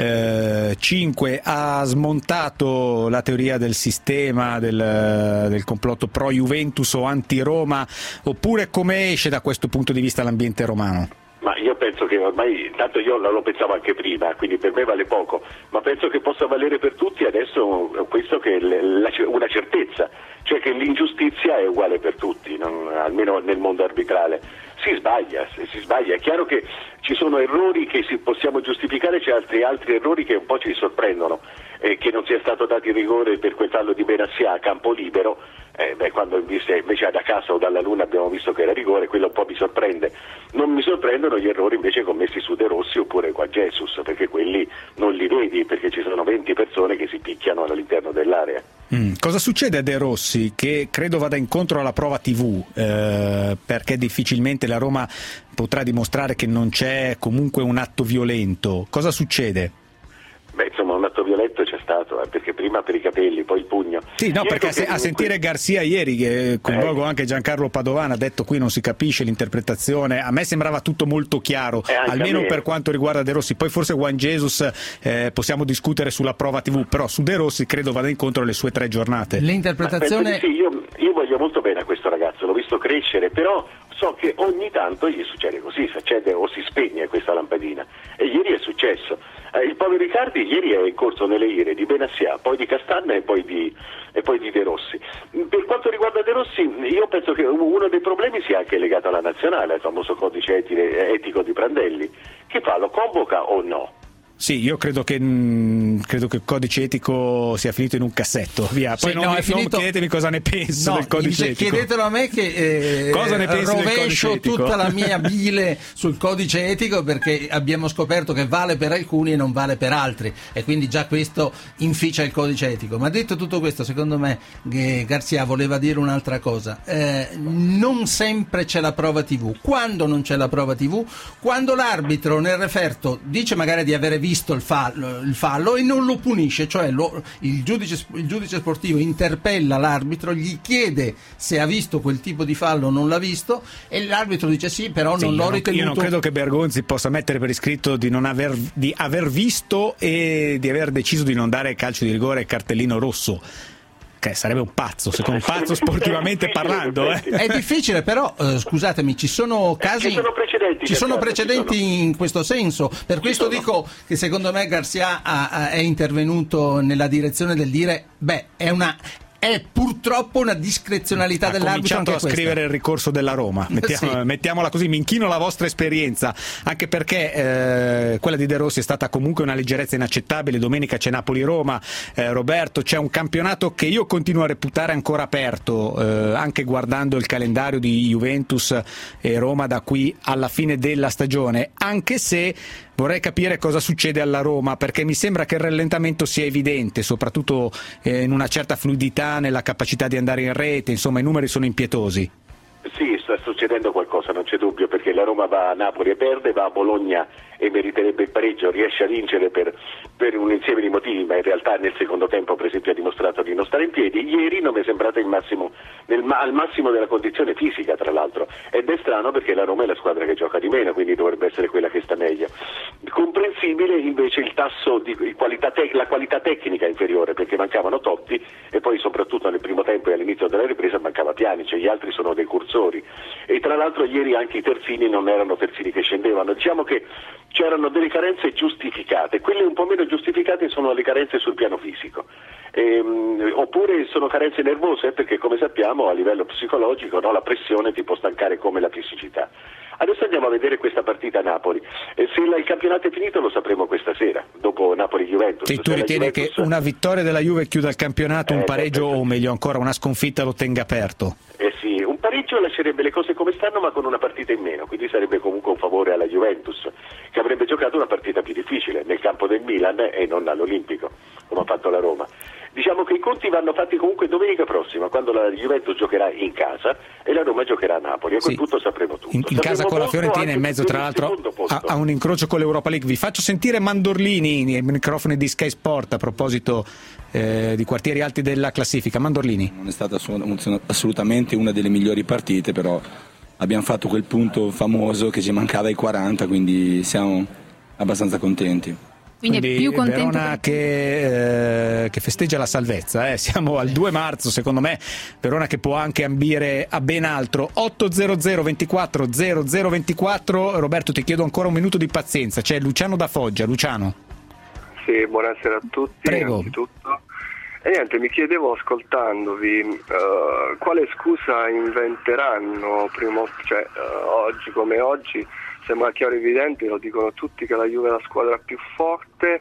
B: eh, cinque, ha smontato la teoria del sistema, del, del complotto pro Juventus o anti Roma, oppure come esce da questo punto di vista l'ambiente romano?
V: Ma io penso che ormai, tanto io lo pensavo anche prima, quindi per me vale poco, ma penso che possa valere per tutti adesso questo, che è la, una certezza, cioè che l'ingiustizia è uguale per tutti, non, almeno nel mondo arbitrale. Si sbaglia, si sbaglia, è chiaro che ci sono errori che si possiamo giustificare, c'è altri, altri errori che un po' ci sorprendono, eh, che non sia stato dato il rigore per quel fallo di Benassia a campo libero. Eh, beh, quando invece, invece da casa o dalla Luna abbiamo visto che era rigore, quello un po' mi sorprende. Non mi sorprendono gli errori invece commessi su De Rossi oppure qua Jesus, perché quelli non li vedi, perché ci sono venti persone che si picchiano all'interno dell'area.
B: Mm. Cosa succede a De Rossi, che credo vada incontro alla prova tivù, eh, perché difficilmente la Roma potrà dimostrare che non c'è comunque un atto violento? Cosa succede?
V: Beh, insomma, un atto violento c'è stato, eh, perché prima per i capelli, poi il pugno.
B: Sì, no,
V: Io
B: perché a, se, a sentire Garcia ieri, che coinvolgo eh. anche Giancarlo Padovano, ha detto qui non si capisce l'interpretazione. A me sembrava tutto molto chiaro,
V: eh,
B: almeno per quanto riguarda De Rossi. Poi forse Juan Jesus eh, possiamo discutere sulla prova tivù, però su De Rossi credo vada incontro alle sue tre giornate.
C: L'interpretazione...
V: Sì, io, io voglio molto bene a questo ragazzo, l'ho visto crescere, però so che ogni tanto gli succede così, si accende o si spegne questa lampadina, e ieri è successo. Eh, il povero Icardi ieri è in corso nelle ire di Benassia, poi di Castanna e poi di, e poi di De Rossi. Per quanto riguarda De Rossi, io penso che uno dei problemi sia anche legato alla nazionale, al famoso codice etico di Prandelli. Che fa, lo convoca o no?
B: Sì, io credo che mh, credo che il codice etico sia finito in un cassetto, via. Poi
C: sì,
B: non,
C: no,
B: mi,
C: finito...
B: non chiedetemi cosa ne penso
C: no,
B: del codice etico.
C: Chiedetelo a me che eh,
B: cosa ne pensi
C: rovescio
B: del codice etico?
C: Tutta la mia bile sul codice etico, perché abbiamo scoperto che vale per alcuni e non vale per altri, e quindi già questo inficia il codice etico. Ma detto tutto questo, secondo me eh, Garcia voleva dire un'altra cosa. Eh, non sempre c'è la prova tivù. Quando non c'è la prova tivù? Quando l'arbitro nel referto dice magari di avere visto il fallo il fallo e non lo punisce, cioè lo, il, giudice, il giudice sportivo interpella l'arbitro, gli chiede se ha visto quel tipo di fallo o non l'ha visto, e l'arbitro dice sì, però
B: sì,
C: non l'ho
B: non,
C: ritenuto.
B: Io non credo che Bergonzi possa mettere per iscritto di non aver, di aver visto e di aver deciso di non dare calcio di rigore e cartellino rosso. Che sarebbe un pazzo, secondo un pazzo sportivamente parlando. Eh.
C: È difficile, però eh, scusatemi, ci sono casi,
V: ci sono precedenti,
C: ci sono
V: certo,
C: precedenti
V: ci sono.
C: in questo senso. Per
V: ci
C: questo
V: sono.
C: dico che secondo me Garcia ha, ha, è intervenuto nella direzione del dire beh, è una è purtroppo una discrezionalità
B: ha
C: dell'arbitro.
B: Ha cominciato a scrivere il ricorso della Roma, mettiamo, sì. mettiamola così, mi inchino alla vostra esperienza, anche perché eh, quella di De Rossi è stata comunque una leggerezza inaccettabile. Domenica c'è Napoli-Roma, eh, Roberto, c'è un campionato che io continuo a reputare ancora aperto, eh, anche guardando il calendario di Juventus e Roma da qui alla fine della stagione, anche se vorrei capire cosa succede alla Roma, perché mi sembra che il rallentamento sia evidente, soprattutto eh, in una certa fluidità nella capacità di andare in rete, insomma i numeri sono impietosi.
V: Sì, sta succedendo qualcosa, non c'è dubbio, perché la Roma va a Napoli e perde, va a Bologna e meriterebbe il pareggio, riesce a vincere per, per un insieme di motivi, ma in realtà nel secondo tempo per esempio ha dimostrato di non stare in piedi. Ieri non mi è sembrato il massimo, nel, al massimo della condizione fisica, tra l'altro, ed è strano perché la Roma è la squadra che gioca di meno, quindi dovrebbe essere quella che sta meglio. Comprensibile invece il tasso di qualità te- la qualità tecnica inferiore, perché mancavano Totti e poi soprattutto nel primo tempo e all'inizio della ripresa mancava Pjanic, cioè gli altri sono dei cursori, e tra l'altro ieri anche i terzini non erano terzini che scendevano. Diciamo che c'erano delle carenze giustificate, quelle un po' meno giustificate sono le carenze sul piano fisico, ehm, oppure sono carenze nervose, perché come sappiamo a livello psicologico, no, la pressione ti può stancare come la fisicità. Adesso andiamo a vedere questa partita a Napoli, e se la, il campionato è finito lo sapremo questa sera, dopo Napoli-Juventus.
B: Sì, tu
V: se
B: ritieni
V: Juventus...
B: che una vittoria della Juve chiuda il campionato, un
V: eh,
B: pareggio o meglio ancora una sconfitta lo tenga aperto?
V: Eh sì, un pareggio lascerebbe le cose come stanno ma con una partita in meno, quindi sarebbe comunque un favore alla Juventus, che avrebbe giocato una partita più difficile nel campo del Milan e non all'Olimpico, come ha fatto la Roma. Diciamo che i conti vanno fatti comunque domenica prossima, quando la Juventus giocherà in casa e la Roma giocherà a Napoli. A quel
B: sì.
V: punto sapremo tutto.
B: In, in casa con la Fiorentina, in mezzo tra l'altro a, a un incrocio con l'Europa League. Vi faccio sentire Mandorlini nei microfoni di Sky Sport a proposito eh, di quartieri alti della classifica. Mandorlini.
R: Non è stata assolutamente una delle migliori partite, però abbiamo fatto quel punto famoso che ci mancava ai quaranta, quindi siamo abbastanza contenti.
S: Quindi, Quindi è più contento
B: Verona
S: per...
B: che, eh, che festeggia la salvezza, eh. Siamo al due marzo, secondo me Verona che può anche ambire a ben altro. Otto zero zero ventiquattro zero zero ventiquattro. Roberto, ti chiedo ancora un minuto di pazienza, c'è Luciano da Foggia. Luciano.
W: Sì, buonasera a tutti.
B: Prego.
W: Innanzitutto. E niente, mi chiedevo ascoltandovi uh, quale scusa inventeranno prima, cioè uh, oggi come oggi. Sembra chiaro e evidente, lo dicono tutti, che la Juve è la squadra più forte,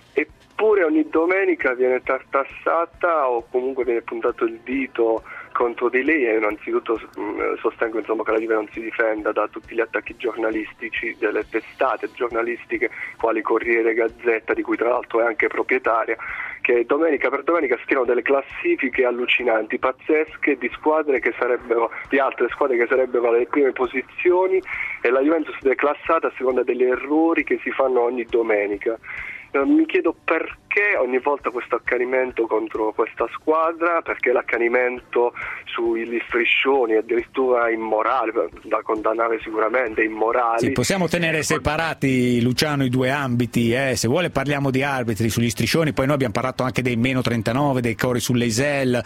W: eppure ogni domenica viene tartassata o comunque viene puntato il dito contro di lei. E innanzitutto mh, sostengo insomma, che la Juve non si difenda da tutti gli attacchi giornalistici delle testate giornalistiche quali Corriere e Gazzetta, di cui tra l'altro è anche proprietaria, che domenica per domenica stilano delle classifiche allucinanti, pazzesche, di squadre che sarebbero, di altre squadre che sarebbero alle prime posizioni, e la Juventus è classata a seconda degli errori che si fanno ogni domenica. Mi chiedo perché ogni volta questo accanimento contro questa squadra, perché l'accanimento sugli striscioni è addirittura immorale, da condannare sicuramente, immorali.
B: Sì, possiamo tenere separati, Luciano, i due ambiti, eh? Se vuole parliamo di arbitri sugli striscioni, poi noi abbiamo parlato anche dei meno trentanove, dei cori sull'Eisel,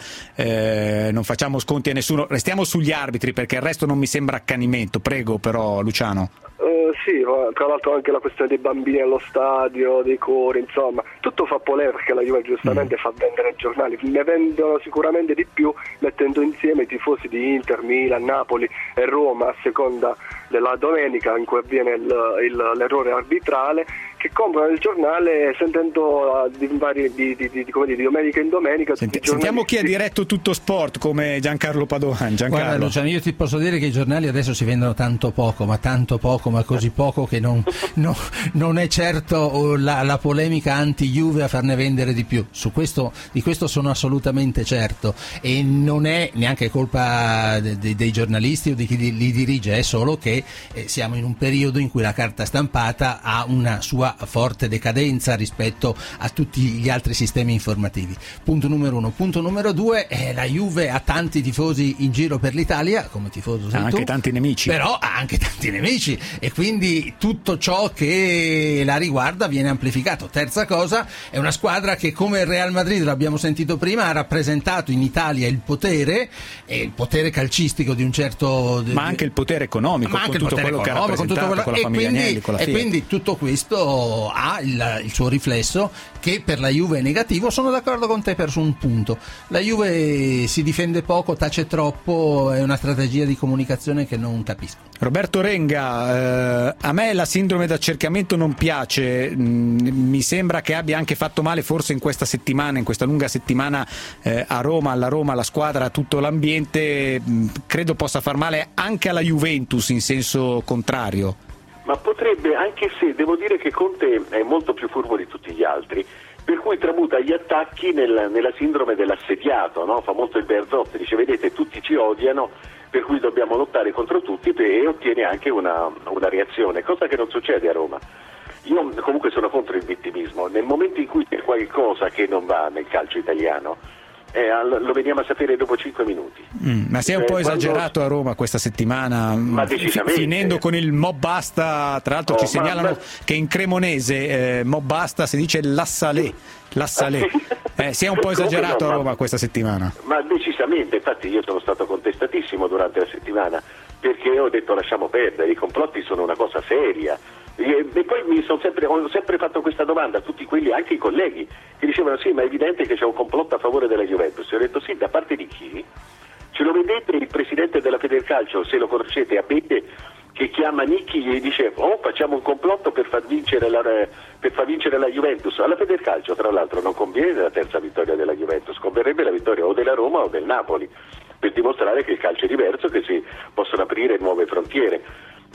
B: eh, non facciamo sconti a nessuno, restiamo sugli arbitri perché il resto non mi sembra accanimento. Prego però, Luciano.
W: Uh, sì, tra l'altro anche la questione dei bambini allo stadio, dei cori, insomma, tutto fa polemica, perché la Juve giustamente mm. fa vendere giornali, ne vendono sicuramente di più mettendo insieme i tifosi di Inter, Milan, Napoli e Roma a seconda della domenica in cui avviene il, il, l'errore arbitrale, che comprano il giornale sentendo di, vari, di, di, di, come dire, di domenica in domenica.
B: Senti, sentiamo chi ha diretto Tutto Sport come Giancarlo Padoan. Giancarlo.
C: Guarda Luciano, io ti posso dire che i giornali adesso si vendono tanto poco, ma tanto poco, ma così poco che non, no, non è certo la, la polemica anti-Juve a farne vendere di più. Su questo, di questo sono assolutamente certo, e non è neanche colpa de, de, dei giornalisti o di chi li, li dirige, è solo che eh, siamo in un periodo in cui la carta stampata ha una sua forte decadenza rispetto a tutti gli altri sistemi informativi. Punto numero uno. Punto numero due, eh, la Juve ha tanti tifosi in giro per l'Italia, come tifoso sei
B: ha anche
C: tu,
B: tanti nemici,
C: però ha anche tanti nemici, e quindi tutto ciò che la riguarda viene amplificato. Terza cosa, è una squadra che, come il Real Madrid, l'abbiamo sentito prima, ha rappresentato in Italia il potere, e il potere calcistico di un certo,
B: ma anche il potere economico,
C: ma anche
B: con tutto quello che ha rappresentato,
C: quello,
B: con la famiglia
C: quindi,
B: Agnelli, con la
C: e
B: Fiat.
C: quindi tutto questo ha il, il suo riflesso, che per la Juve è negativo. Sono d'accordo con te per su un punto: la Juve si difende poco, tace troppo, è una strategia di comunicazione che non capisco.
B: Roberto Renga, eh, a me la sindrome d'accerchiamento non piace, mm, mi sembra che abbia anche fatto male forse in questa settimana, in questa lunga settimana eh, a Roma, alla Roma, alla squadra, a tutto l'ambiente, mh, credo possa far male anche alla Juventus in senso contrario.
V: Ma potrebbe, anche se devo dire che Conte è molto più furbo di tutti gli altri, per cui tramuta gli attacchi nel, nella sindrome dell'assediato, no? Fa molto il Berzot, dice vedete tutti ci odiano, per cui dobbiamo lottare contro tutti, e ottiene anche una, una reazione, cosa che non succede a Roma. Io comunque sono contro il vittimismo, nel momento in cui c'è qualcosa che non va nel calcio italiano, Eh, lo veniamo a sapere dopo cinque minuti.
B: Mm, ma si è un eh, po' esagerato quando... a Roma questa settimana,
V: ma
B: f- finendo con il Mo Basta. Tra l'altro oh, ci segnalano ma... che in cremonese eh, Mo Basta si dice Lassalè, Lassalè. Eh, si è un po' esagerato no, a Roma ma... questa settimana.
V: Ma decisamente, infatti io sono stato contestatissimo durante la settimana, perché ho detto lasciamo perdere, i complotti sono una cosa seria. E, e poi mi sono sempre, ho sempre fatto questa domanda a tutti quelli, anche i colleghi, che dicevano sì, ma è evidente che c'è un complotto a favore della Juventus. E ho detto sì, da parte di chi? Ce lo vedete il presidente della Federcalcio, se lo conoscete, Abete, che chiama Nicchi e gli dice oh facciamo un complotto per far vincere la, per far vincere la Juventus. Alla Federcalcio tra l'altro non conviene la terza vittoria della Juventus, converrebbe la vittoria o della Roma o del Napoli, per dimostrare che il calcio è diverso, che si possono aprire nuove frontiere. Io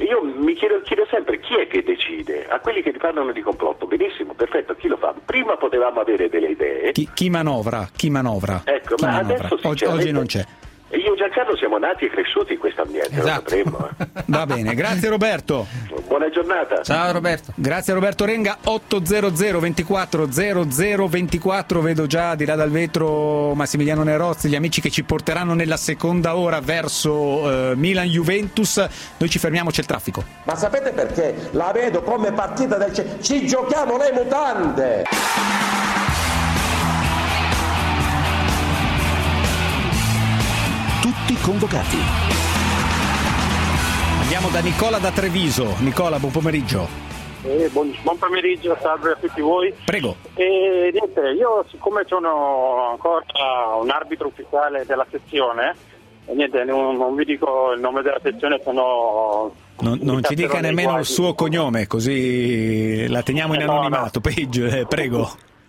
V: mi chiedo, chiedo sempre chi è che decide. A quelli che parlano di complotto, benissimo, perfetto, chi lo fa? Prima potevamo avere delle idee.
B: Chi, chi manovra? Chi manovra?
V: Ecco,
B: chi
V: ma
B: manovra?
V: adesso
B: Oggi, oggi non c'è.
V: E io e Giancarlo siamo nati e cresciuti in questo ambiente,
B: Esatto.
V: lo sapremmo. Eh.
B: Va bene, grazie Roberto.
V: Buona giornata.
C: Ciao Roberto.
B: Grazie Roberto Renga. Ottocento ventiquattro zero zero ventiquattro, vedo già di là dal vetro Massimiliano Nerozzi, gli amici che ci porteranno nella seconda ora verso eh, Milan-Juventus. Noi ci fermiamo, c'è il traffico.
F: Ma sapete perché? La vedo come partita del C- ci giochiamo le mutande.
A: Tutti convocati.
B: Andiamo da Nicola da Treviso. Nicola, buon pomeriggio.
G: Eh, buon, buon pomeriggio, salve a tutti voi.
B: Prego.
G: E niente, io siccome sono ancora un arbitro ufficiale della sezione, e niente, non, non vi dico il nome della sezione, sono...
B: Non, non ci dica nemmeno il suo cognome, così la teniamo in
G: Eh, no,
B: anonimato. Peggio, eh, prego.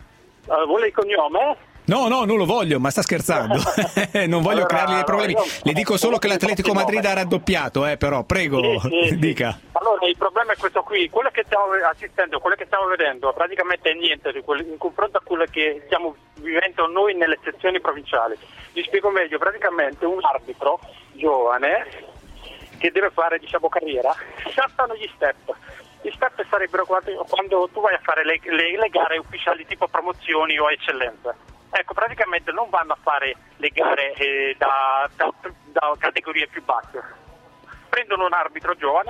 G: Uh, vuole il cognome?
B: No, no, non lo voglio, ma sta scherzando. Non voglio
G: Allora,
B: creargli dei problemi.
G: io-
B: Le dico solo che l'Atletico Madrid ha raddoppiato, eh, però, prego,
G: Sì, sì, sì.
B: dica.
G: Allora, il problema è questo qui, quello che stiamo assistendo, quello che stiamo vedendo praticamente è niente di quello- in confronto a quello che stiamo vivendo noi nelle sezioni provinciali. Vi spiego meglio, praticamente un arbitro giovane che deve fare, diciamo, carriera, saltano gli step. Gli step sarebbero quando, quando tu vai a fare le, le, le gare ufficiali tipo promozioni o eccellenza. Ecco, praticamente non vanno a fare le gare eh, da, da, da categorie più basse. Prendono un arbitro giovane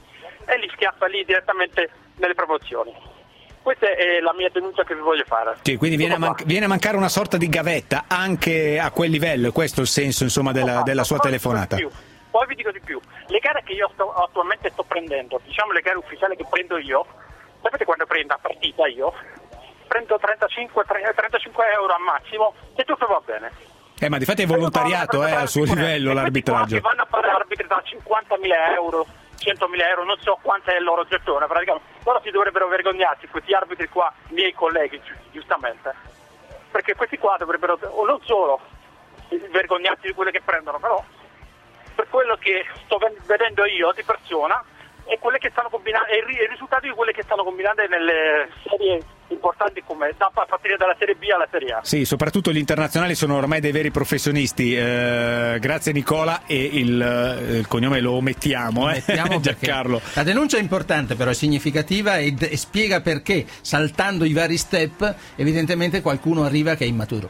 G: e li schiaffa lì direttamente nelle promozioni. Questa è la mia denuncia che vi voglio fare.
B: Sì, quindi viene a, man- viene a mancare una sorta di gavetta anche a quel livello, e questo è il senso, insomma, della, della sua telefonata.
G: Poi vi dico di più, le gare che io sto, attualmente sto prendendo, diciamo le gare ufficiali che prendo io, sapete quando prendo a partita io? Prendo trentacinque, trentacinque euro al massimo e tutto va bene.
B: Eh, ma difatti è volontariato, eh, al suo livello l'arbitraggio.
G: Che vanno a fare arbitri da cinquantamila euro, centomila euro, non so quanto è il loro gettone, praticamente. Loro si dovrebbero vergognarsi, questi arbitri qua, miei colleghi, gi- giustamente. Perché questi qua dovrebbero, o non solo, vergognarsi di quelle che prendono, però per quello che sto vedendo io di persona e quelle che stanno combinando, e il risultato di quelle che stanno combinando nelle serie importanti come da a partire dalla Serie B alla Serie A.
B: Sì, soprattutto gli internazionali sono ormai dei veri professionisti. Eh, grazie Nicola, e il, il cognome lo omettiamo, eh?
C: Mettiamo perché
B: Giancarlo.
C: La denuncia è importante, però è significativa e, e spiega perché, saltando i vari step, evidentemente qualcuno arriva che è immaturo.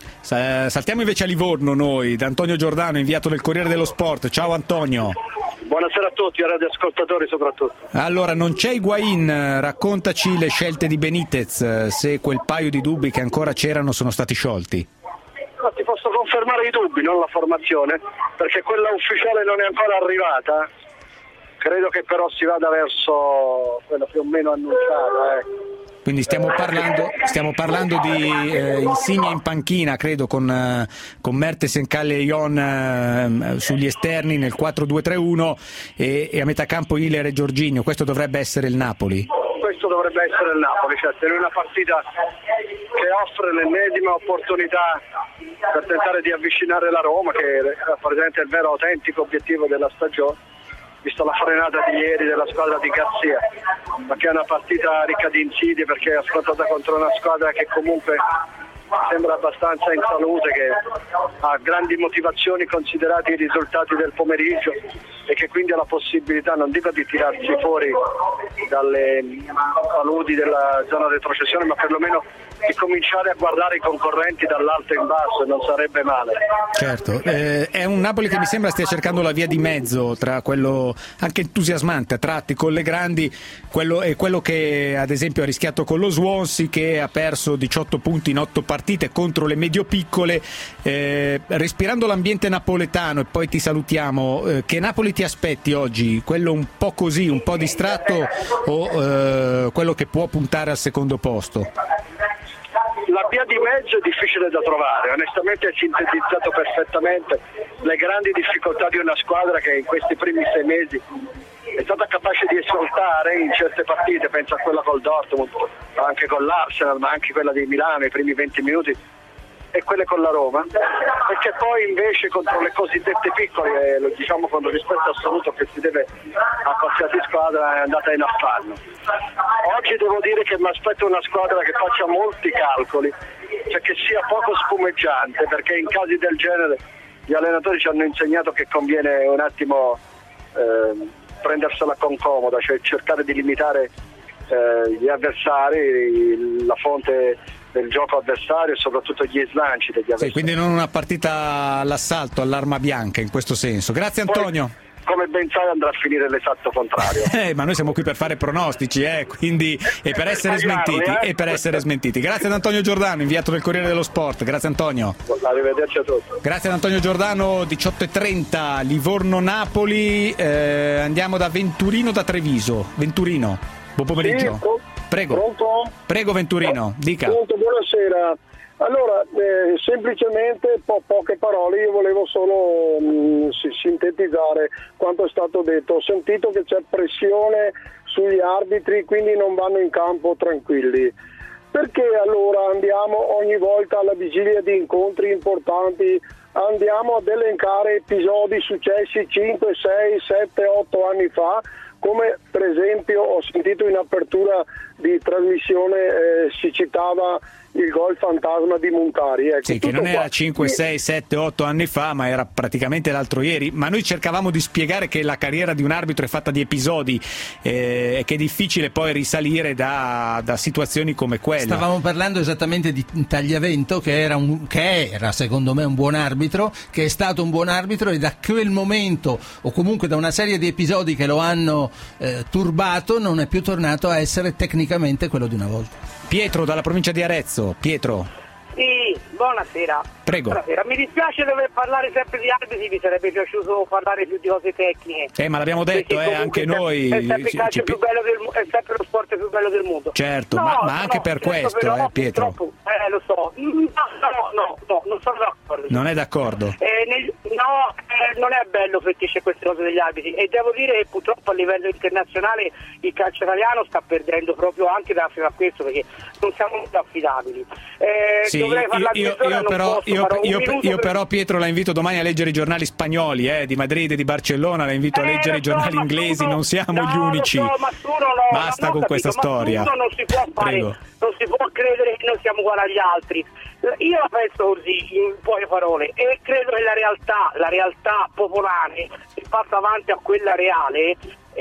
B: Sa- saltiamo invece a Livorno noi, da Antonio Giordano, inviato del Corriere dello Sport. Ciao Antonio.
S: Buonasera a tutti, a radioascoltatori soprattutto.
B: Allora, non c'è Higuaín, raccontaci le scelte di Benitez, se quel paio di dubbi che ancora c'erano sono stati sciolti.
S: No, ti posso confermare i dubbi, non la formazione, perché quella ufficiale non è ancora arrivata. Credo che però si vada verso quella più o meno annunciata, ecco.
B: Quindi stiamo parlando, stiamo parlando di eh, Insigne in panchina, credo, con, eh, con Mertes, Encalle e Ion eh, sugli esterni nel quattro due tre uno e, e a metà campo Hiler e Jorginho. Questo dovrebbe essere il Napoli.
S: Questo dovrebbe essere il Napoli, certo, è una partita che offre l'ennesima opportunità per tentare di avvicinare la Roma, che rappresenta il vero autentico obiettivo della stagione, visto la frenata di ieri della squadra di Garzia, ma che è una partita ricca di insidie perché è affrontata contro una squadra che comunque sembra abbastanza in salute, che ha grandi motivazioni considerati i risultati del pomeriggio e che quindi ha la possibilità, non dico di tirarsi fuori dalle paludi della zona retrocessione, ma perlomeno di cominciare a guardare i concorrenti dall'alto in basso, e non sarebbe male.
B: Certo, eh, è un Napoli che mi sembra stia cercando la via di mezzo tra quello anche entusiasmante a tratti con le grandi quello, e quello che ad esempio ha rischiato con lo Swansea, che ha perso diciotto punti in otto partite contro le medio-piccole. Eh, respirando l'ambiente napoletano, e poi ti salutiamo, eh, che Napoli ti aspetti oggi? Quello un po' così, un po' distratto, o eh, quello che può puntare al secondo posto?
S: La via di mezzo è difficile da trovare, onestamente hai sintetizzato perfettamente le grandi difficoltà di una squadra che in questi primi sei mesi è stata capace di esaltare in certe partite, penso a quella col Dortmund, anche con l'Arsenal, ma anche quella di Milano, i primi venti minuti e quelle con la Roma, perché poi invece contro le cosiddette piccole, eh, lo diciamo con rispetto assoluto che si deve a qualsiasi squadra, è andata in affanno. Oggi devo dire che mi aspetto una squadra che faccia molti calcoli, cioè che sia poco spumeggiante, perché in casi del genere gli allenatori ci hanno insegnato che conviene un attimo eh, prendersela con comoda, cioè cercare di limitare eh, gli avversari, la fonte del gioco avversario e soprattutto gli slanci degli avversari.
B: Sì, quindi non una partita all'assalto, all'arma bianca in questo senso. Grazie Antonio.
S: Poi, come ben sai, andrà a finire l'esatto contrario.
B: Eh, ma noi siamo qui per fare pronostici, eh, quindi e per essere smentiti,
S: eh?
B: e per essere smentiti. Grazie ad Antonio Giordano, inviato del Corriere dello Sport. Grazie Antonio.
S: Arrivederci a tutti.
B: Grazie ad Antonio Giordano. diciotto e trenta, Livorno-Napoli. Eh, andiamo da Venturino da Treviso. Venturino, buon pomeriggio.
H: Sì,
B: Prego.
H: Pronto?
B: Prego Venturino, dica.
H: Pronto, buonasera. Allora, eh, semplicemente po- poche parole, io volevo solo mh, sintetizzare quanto è stato detto. Ho sentito che c'è pressione sugli arbitri, quindi non vanno in campo tranquilli. Perché allora andiamo ogni volta alla vigilia di incontri importanti, andiamo ad elencare episodi successi cinque, sei, sette, otto anni fa, come per esempio ho sentito in apertura di trasmissione eh, si citava il gol fantasma di Montari, ecco,
B: sì, che non era
H: qua.
B: cinque, sei, sette, otto anni fa, ma era praticamente l'altro ieri. Ma noi cercavamo di spiegare che la carriera di un arbitro è fatta di episodi eh, e che è difficile poi risalire da, da situazioni come quelle.
C: Stavamo parlando esattamente di Tagliavento, che era, un, che era secondo me un buon arbitro, che è stato un buon arbitro, e da quel momento, o comunque da una serie di episodi che lo hanno eh, turbato, non è più tornato a essere tecnicamente quello di una volta.
B: Pietro dalla provincia di Arezzo. Pietro.
I: Sì, buonasera.
B: Prego.
I: Buonasera. Mi dispiace dover parlare sempre di arbitri, mi sarebbe piaciuto parlare più di cose tecniche.
B: Eh, ma l'abbiamo detto, eh, anche noi.
I: È sempre, il calcio
B: ci...
I: più bello del, è sempre lo sport più bello del mondo.
B: Certo,
I: no,
B: ma, ma anche
I: no,
B: per
I: certo,
B: questo,
I: però,
B: eh, Pietro.
I: Eh, lo so. No, no, no, no, non sono d'accordo.
B: Non è d'accordo?
I: Eh, nel, no, eh, non è bello perché c'è queste cose degli arbitri, e devo dire che purtroppo a livello internazionale il calcio italiano sta perdendo proprio anche grazie a questo, perché non siamo molto affidabili. Eh,
B: sì, io, io, io, però, io, io, io però Pietro la invito domani a leggere i giornali spagnoli, eh, di Madrid e di Barcellona, la invito a
I: eh,
B: leggere i
I: so,
B: giornali inglesi,
I: uno,
B: non siamo
I: no,
B: gli unici.
I: So, ma tu no,
B: basta
I: no,
B: con
I: capito,
B: questa storia.
I: Non si può fare, non si può credere che noi siamo uguali agli altri. Io la penso così, in poche parole, e credo che la realtà, la realtà popolare che passa avanti a quella reale,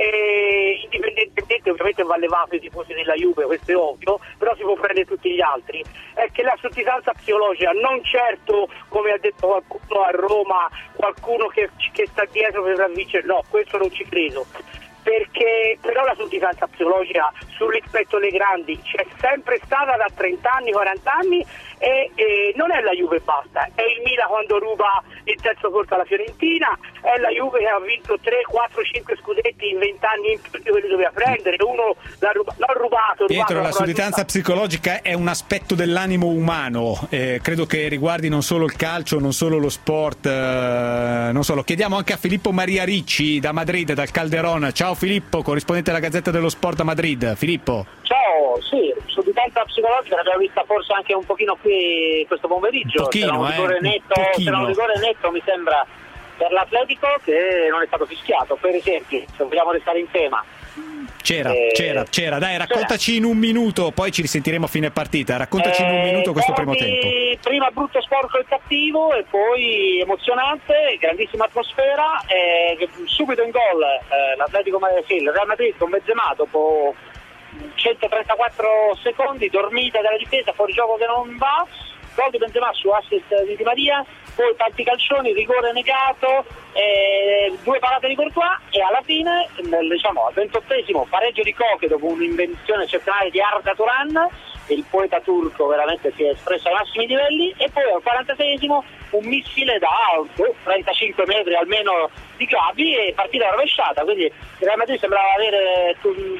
I: e indipendentemente ovviamente va levato i tifosi della Juve, questo è ovvio, però si può prendere tutti gli altri, è che la sudditanza psicologica, non certo come ha detto qualcuno a Roma, qualcuno che, che sta dietro per vincere, no, questo non ci credo, perché però la sudditanza psicologica sul rispetto alle grandi c'è sempre stata da trenta anni, quaranta anni, e, e non è la Juve e basta, è il Milan quando ruba il terzo posto alla Fiorentina, è la Juve che ha vinto tre, quattro, cinque scudetti in venti anni in più di quelli doveva prendere, uno l'ha rubato, l'ha rubato
B: Pietro,
I: rubato,
B: la sudditanza psicologica è un aspetto dell'animo umano, eh, credo che riguardi non solo il calcio, non solo lo sport, eh, non solo. Chiediamo anche a Filippo Maria Ricci da Madrid, dal Calderón. Ciao Filippo, corrispondente della Gazzetta dello Sport a Madrid. Filippo.
J: Ciao, sì, sudditanza psicologica l'abbiamo vista forse anche un pochino qui questo pomeriggio.
B: Un pochino,
J: c'era un rigore
B: eh,
J: netto,
B: un
J: c'era un rigore netto mi sembra per l'Atletico che non è stato fischiato, per esempio, se vogliamo restare in tema.
B: C'era,
J: eh,
B: c'era, c'era. Dai, raccontaci in un minuto, poi ci risentiremo a fine partita. Raccontaci eh, in un minuto questo primo tempo.
J: Prima brutto, sporco e cattivo, e poi emozionante, grandissima atmosfera. E subito in gol eh, l'Atletico, sì, il Real Madrid con Benzema dopo centotrentaquattro secondi, dormita dalla difesa, fuori gioco che non va. Gol di Benzema su assist di Di Maria, poi tanti calcioni, rigore negato, eh, due parate di Courtois, e alla fine, nel, diciamo, al ventottesimo pareggio di Koke dopo un'invenzione eccezionale di Arda Turan, il poeta turco veramente si è espresso ai massimi livelli, e poi al quarantaseiesimo un missile da oh, trentacinque metri almeno di Gavi, e partita rovesciata, quindi il Real Madrid sembrava avere, diciamo,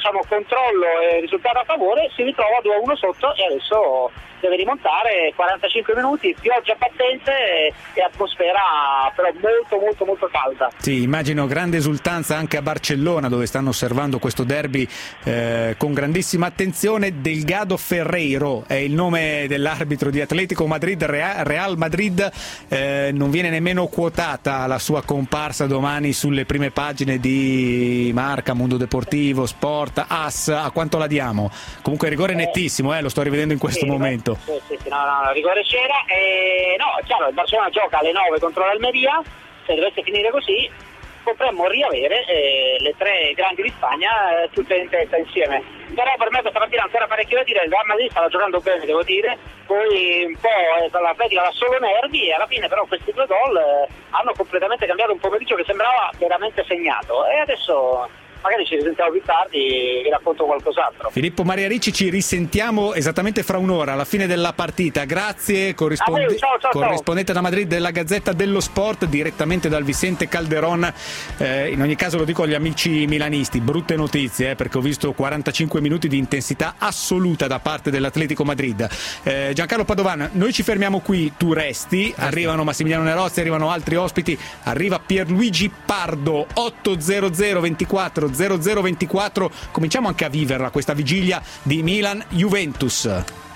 J: diciamo, controllo e risultato a favore, si ritrova due a uno sotto e adesso deve rimontare. Quarantacinque minuti, pioggia battente e, e atmosfera però molto molto molto calda.
B: Sì, immagino grande esultanza anche a Barcellona, dove stanno osservando questo derby eh, con grandissima attenzione. Delgado Ferreiro è il nome dell'arbitro di Atletico Madrid Real Madrid, eh, non viene nemmeno quotata la sua comparsa domani sulle prime pagine di Marca, Mundo Deportivo, Sport, As. A quanto la diamo? Comunque rigore nettissimo, eh, lo sto rivedendo in questo sì, momento.
J: Sì, sì, sì, no, no, rigore c'era e no, è chiaro, il Barcellona gioca alle nove contro l'Almeria. Se dovesse finire così potremmo riavere eh, le tre grandi di Spagna eh, tutte in testa insieme. Però per me questa partita ancora parecchio da dire, il Real Madrid stava giocando bene, devo dire, poi un po' eh, l'Atletica da solo nervi e alla fine però questi due gol eh, hanno completamente cambiato un pomeriggio che sembrava veramente segnato e adesso magari ci risentiamo più tardi, vi racconto qualcos'altro.
B: Filippo Maria Ricci, ci risentiamo esattamente fra un'ora alla fine della partita. Grazie, corrisponde...
J: ah, ciao, ciao,
B: corrispondente da Madrid della Gazzetta dello Sport, direttamente dal Vicente Calderón. Eh, in ogni caso lo dico agli amici milanisti, brutte notizie, eh, perché ho visto quarantacinque minuti di intensità assoluta da parte dell'Atletico Madrid. Eh, Giancarlo Padovan, noi ci fermiamo qui, tu resti, arrivano Massimiliano Nerozzi, arrivano altri ospiti, arriva Pierluigi Pardo, otto zero zero ventiquattro zero zero ventiquattro. Cominciamo anche a viverla questa vigilia di Milan-Juventus.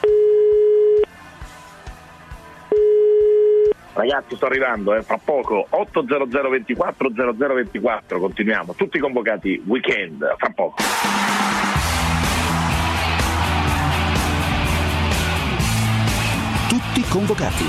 D: Ragazzi, sto arrivando, eh, fra poco. Otto zero zero ventiquattro zero zero ventiquattro, continuiamo. Tutti convocati, weekend, fra poco.
A: Tutti convocati.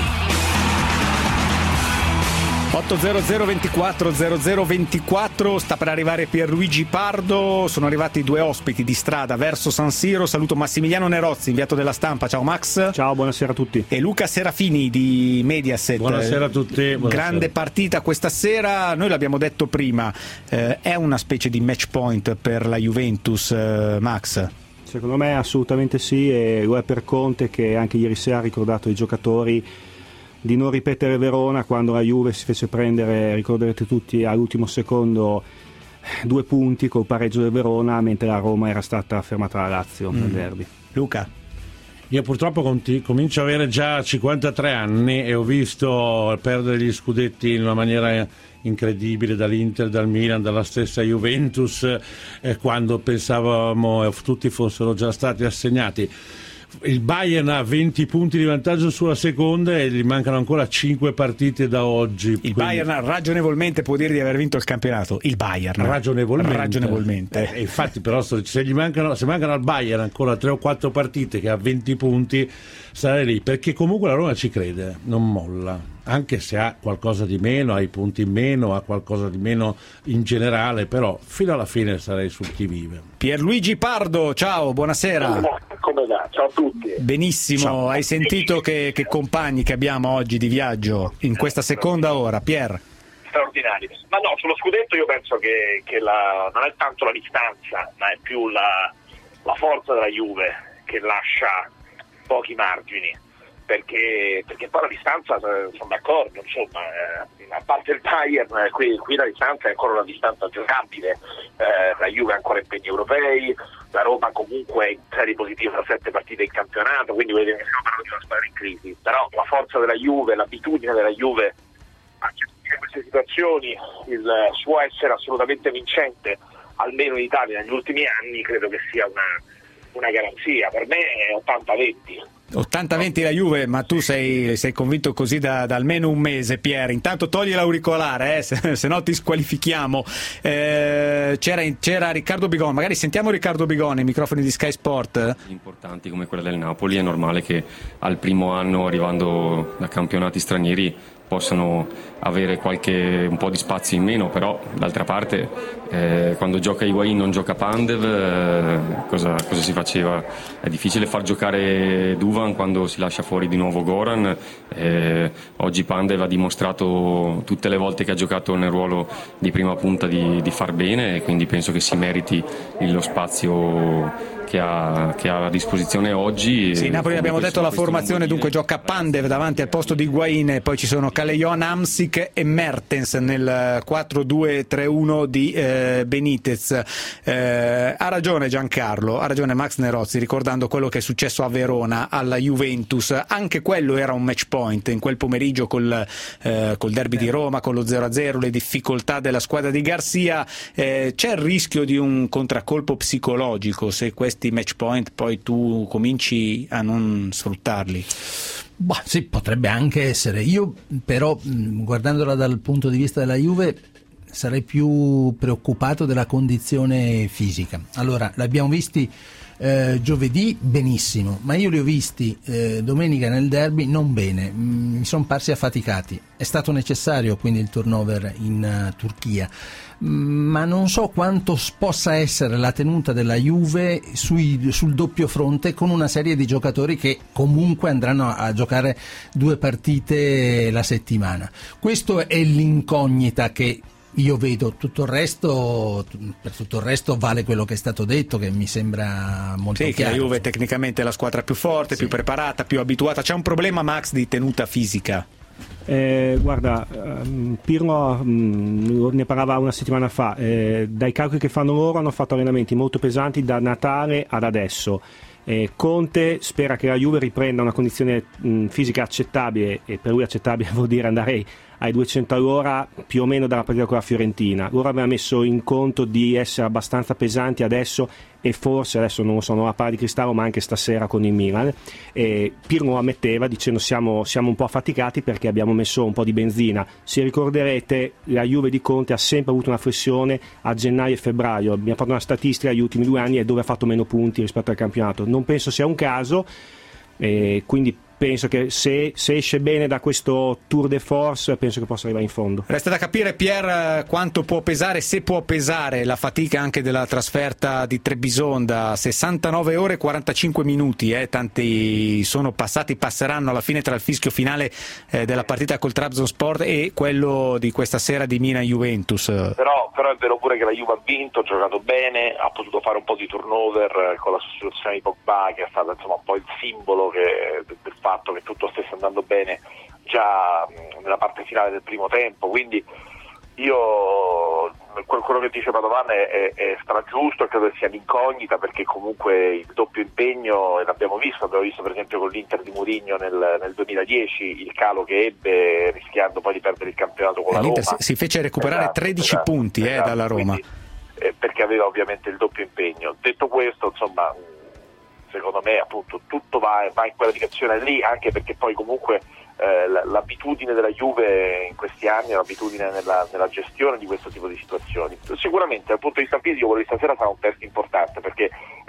B: otto zero zero ventiquattro zero zero ventiquattro, sta per arrivare Pierluigi Pardo, sono arrivati due ospiti di strada verso San Siro. Saluto Massimiliano Nerozzi, inviato della Stampa. Ciao Max.
K: Ciao, buonasera a tutti.
B: E Luca Serafini di Mediaset.
K: Buonasera a tutti. Buonasera.
B: Grande partita questa sera, noi l'abbiamo detto prima, eh, è una specie di match point per la Juventus, eh, Max?
K: Secondo me assolutamente sì, e lo è per Conte, che anche ieri sera ha ricordato ai giocatori di non ripetere Verona, quando la Juve si fece prendere, ricorderete tutti, all'ultimo secondo due punti col pareggio del Verona, mentre la Roma era stata fermata da Lazio nel mm. derby.
B: Luca?
L: Io purtroppo conti- comincio ad avere già cinquantatré anni e ho visto perdere gli scudetti in una maniera incredibile dall'Inter, dal Milan, dalla stessa Juventus, eh, quando pensavamo tutti fossero già stati assegnati. Il Bayern ha venti punti di vantaggio sulla seconda e gli mancano ancora cinque partite da oggi.
B: Il quindi... Bayern ragionevolmente può dire di aver vinto il campionato. Il Bayern
L: ragionevolmente,
B: ragionevolmente.
L: Eh, infatti però se gli mancano, se mancano al Bayern ancora tre o quattro partite, che ha venti punti, sarà lì, perché comunque la Roma ci crede, non molla, anche se ha qualcosa di meno, ha i punti in meno, ha qualcosa di meno in generale, però fino alla fine sarei sul chi vive.
B: Pierluigi Pardo, ciao, buonasera.
D: Come va? Ciao a tutti.
B: Benissimo, ciao. Hai sentito che, che compagni che abbiamo oggi di viaggio in questa seconda ora, Pier?
D: Straordinari. Ma no, sullo scudetto io penso che, che la, non è tanto la distanza, ma è più la, la forza della Juve che lascia pochi margini. Perché, perché poi la distanza, sono d'accordo, insomma, eh, a parte il Bayern, eh, qui, qui la distanza è ancora una distanza giocabile, eh, la Juve ha ancora impegni europei, la Roma comunque è in serie positive da sette partite in campionato, quindi vedete che stiamo parlando di una squadra in crisi, però la forza della Juve, l'abitudine della Juve a gestire queste situazioni, il suo essere assolutamente vincente, almeno in Italia negli ultimi anni, credo che sia una, una garanzia. Per me è ottanta venti.
B: ottanta venti la Juve, ma tu sei, sei convinto così da, da almeno un mese, Pier. Intanto togli l'auricolare, eh, se, se no ti squalifichiamo. Eh, c'era, c'era Riccardo Bigoni, magari sentiamo Riccardo Bigoni, microfoni di Sky Sport.
X: Importanti come quella del Napoli, è normale che al primo anno, arrivando da campionati stranieri, possano avere qualche un po' di spazio in meno, però d'altra parte eh, quando gioca Higuain non gioca Pandev, eh, cosa, cosa si faceva? È difficile far giocare Duvan quando si lascia fuori di nuovo Goran, eh, oggi Pandev ha dimostrato tutte le volte che ha giocato nel ruolo di prima punta di, di far bene, e quindi penso che si meriti lo spazio che ha, che ha a disposizione oggi.
B: Sì, Napoli abbiamo
X: questo,
B: detto la formazione, dunque gioca Pandev davanti al posto di Higuain, poi ci sono Calejon, Hamsik e Mertens nel quattro due tre uno di eh, Benitez. Eh, ha ragione Giancarlo, ha ragione Max Nerozzi ricordando quello che è successo a Verona alla Juventus, anche quello era un match point in quel pomeriggio col, eh, col derby di Roma, con lo zero a zero, le difficoltà della squadra di Garcia. Eh, c'è il rischio di un contraccolpo psicologico se questi match point poi tu cominci a non sfruttarli?
C: Bah, sì, potrebbe anche essere. Io però, guardandola dal punto di vista della Juve, sarei più preoccupato della condizione fisica. Allora, l'abbiamo visti eh, giovedì benissimo, ma io li ho visti eh, domenica nel derby non bene, mi sono parsi affaticati. È stato necessario quindi il turnover in uh, Turchia, ma non so quanto possa essere la tenuta della Juve sui, sul doppio fronte con una serie di giocatori che comunque andranno a giocare due partite la settimana. Questo è l'incognita che io vedo. Tutto il resto, per tutto il resto vale quello che è stato detto, che mi sembra molto
B: sì,
C: chiaro.
B: Che la Juve tecnicamente è la squadra più forte, sì, più preparata, più abituata. C'è un problema, Max, di tenuta fisica?
K: Eh, guarda, um, Pirlo um, ne parlava una settimana fa, eh, dai calcoli che fanno loro hanno fatto allenamenti molto pesanti da Natale ad adesso. Eh, Conte spera che la Juve riprenda una condizione mh, fisica accettabile, e per lui accettabile vuol dire andare ai duecento all'ora più o meno dalla partita con la Fiorentina. Loro avevano messo in conto di essere abbastanza pesanti adesso, e forse adesso non lo so, non la palla di cristallo, ma anche stasera con il Milan. E Pirlo lo ammetteva dicendo siamo, siamo un po' affaticati perché abbiamo messo un po' di benzina. Se ricorderete, la Juve di Conte ha sempre avuto una flessione a gennaio e febbraio. Abbiamo fatto una statistica negli ultimi due anni e dove ha fatto meno punti rispetto al campionato. Non penso sia un caso, e quindi penso che se, se esce bene da questo tour de force, penso che possa arrivare in fondo.
B: Resta da capire, Pier, quanto può pesare, se può pesare la fatica anche della trasferta di Trebisonda. Sessantanove ore e quarantacinque minuti, eh, tanti sono passati, passeranno alla fine tra il fischio finale eh, della partita col Trabzonspor e quello di questa sera di Milan-Juventus.
D: Però, però è vero pure che la Juve ha vinto, ha giocato bene, ha potuto fare un po' di turnover con la sostituzione di Pogba, che è stata insomma un po' il simbolo che, del fatto che tutto stesse andando bene già nella parte finale del primo tempo. Quindi io quello che dice Padovan è, è, è stragiusto, e credo che sia l'incognita, perché comunque il doppio impegno, e l'abbiamo visto, abbiamo visto per esempio con l'Inter di Mourinho nel, nel duemiladieci il calo che ebbe rischiando poi di perdere il campionato con la
B: L'Inter
D: Roma.
B: si fece recuperare
D: esatto,
B: tredici
D: esatto,
B: punti eh,
D: esatto,
B: dalla Roma,
D: quindi, eh, perché aveva ovviamente il doppio impegno. Detto questo, insomma, secondo me appunto tutto va, va in quella direzione lì, anche perché poi comunque eh, l'abitudine della Juve in questi anni è l'abitudine nella, nella gestione di questo tipo di situazioni. Sicuramente dal punto di vista fisico quello di stasera sarà un test importante, perché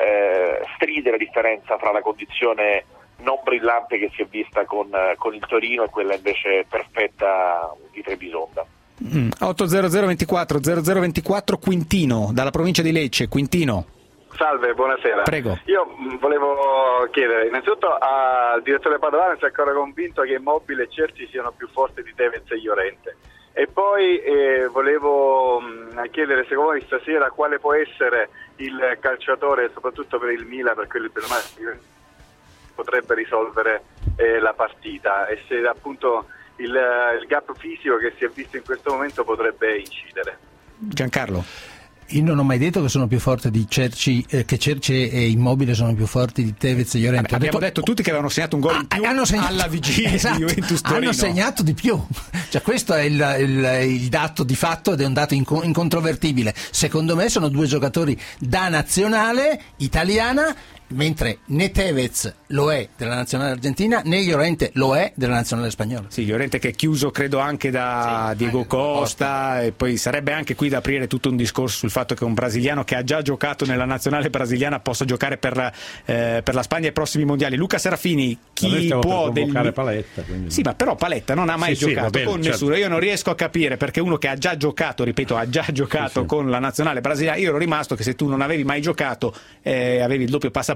D: eh, stride la differenza fra la condizione non brillante che si è vista con, con il Torino e quella invece perfetta di Trebisonda.
B: mm. otto zero zero ventiquattro zero zero ventiquattro Quintino dalla provincia di Lecce. Quintino.
M: Salve, buonasera.
B: Prego.
M: Io volevo chiedere innanzitutto al direttore Padovano se è ancora convinto che Immobile e Cerci siano più forti di Tevez e Llorente, e poi eh, volevo mh, chiedere secondo voi stasera quale può essere il calciatore, soprattutto per il Milan, per quelli per me potrebbe risolvere eh, la partita, e se appunto il, il gap fisico che si è visto in questo momento potrebbe incidere.
B: Giancarlo.
C: Io non ho mai detto che sono più forti di Cerci, eh, che Cerci e Immobile sono più forti di Tevez e Llorente.
B: Abbiamo
C: detto...
B: detto tutti che avevano segnato un gol in più
C: hanno segnato...
B: alla vigilia
C: esatto.
B: di Juventus Torino.
C: Hanno segnato di più, cioè questo è il, il, il dato di fatto, ed è un dato inco- incontrovertibile. Secondo me sono due giocatori da nazionale italiana, mentre né Tevez lo è della nazionale argentina né Llorente lo è della nazionale spagnola.
B: Sì, Llorente che è chiuso credo anche da sì, Diego Costa, e poi sarebbe anche qui da aprire tutto un discorso sul fatto che un brasiliano che ha già giocato nella nazionale brasiliana possa giocare per, eh, per la Spagna ai prossimi mondiali. Luca Serafini, chi può del...
L: Paletta, quindi...
B: Sì, ma però Paletta non ha mai
L: sì,
B: giocato
L: sì, bene,
B: con nessuno.
L: certo.
B: Io non riesco a capire perché uno che ha già giocato, ripeto, ha già giocato sì, con sì. la nazionale brasiliana. Io ero rimasto che se tu non avevi mai giocato eh, avevi il doppio passaporto,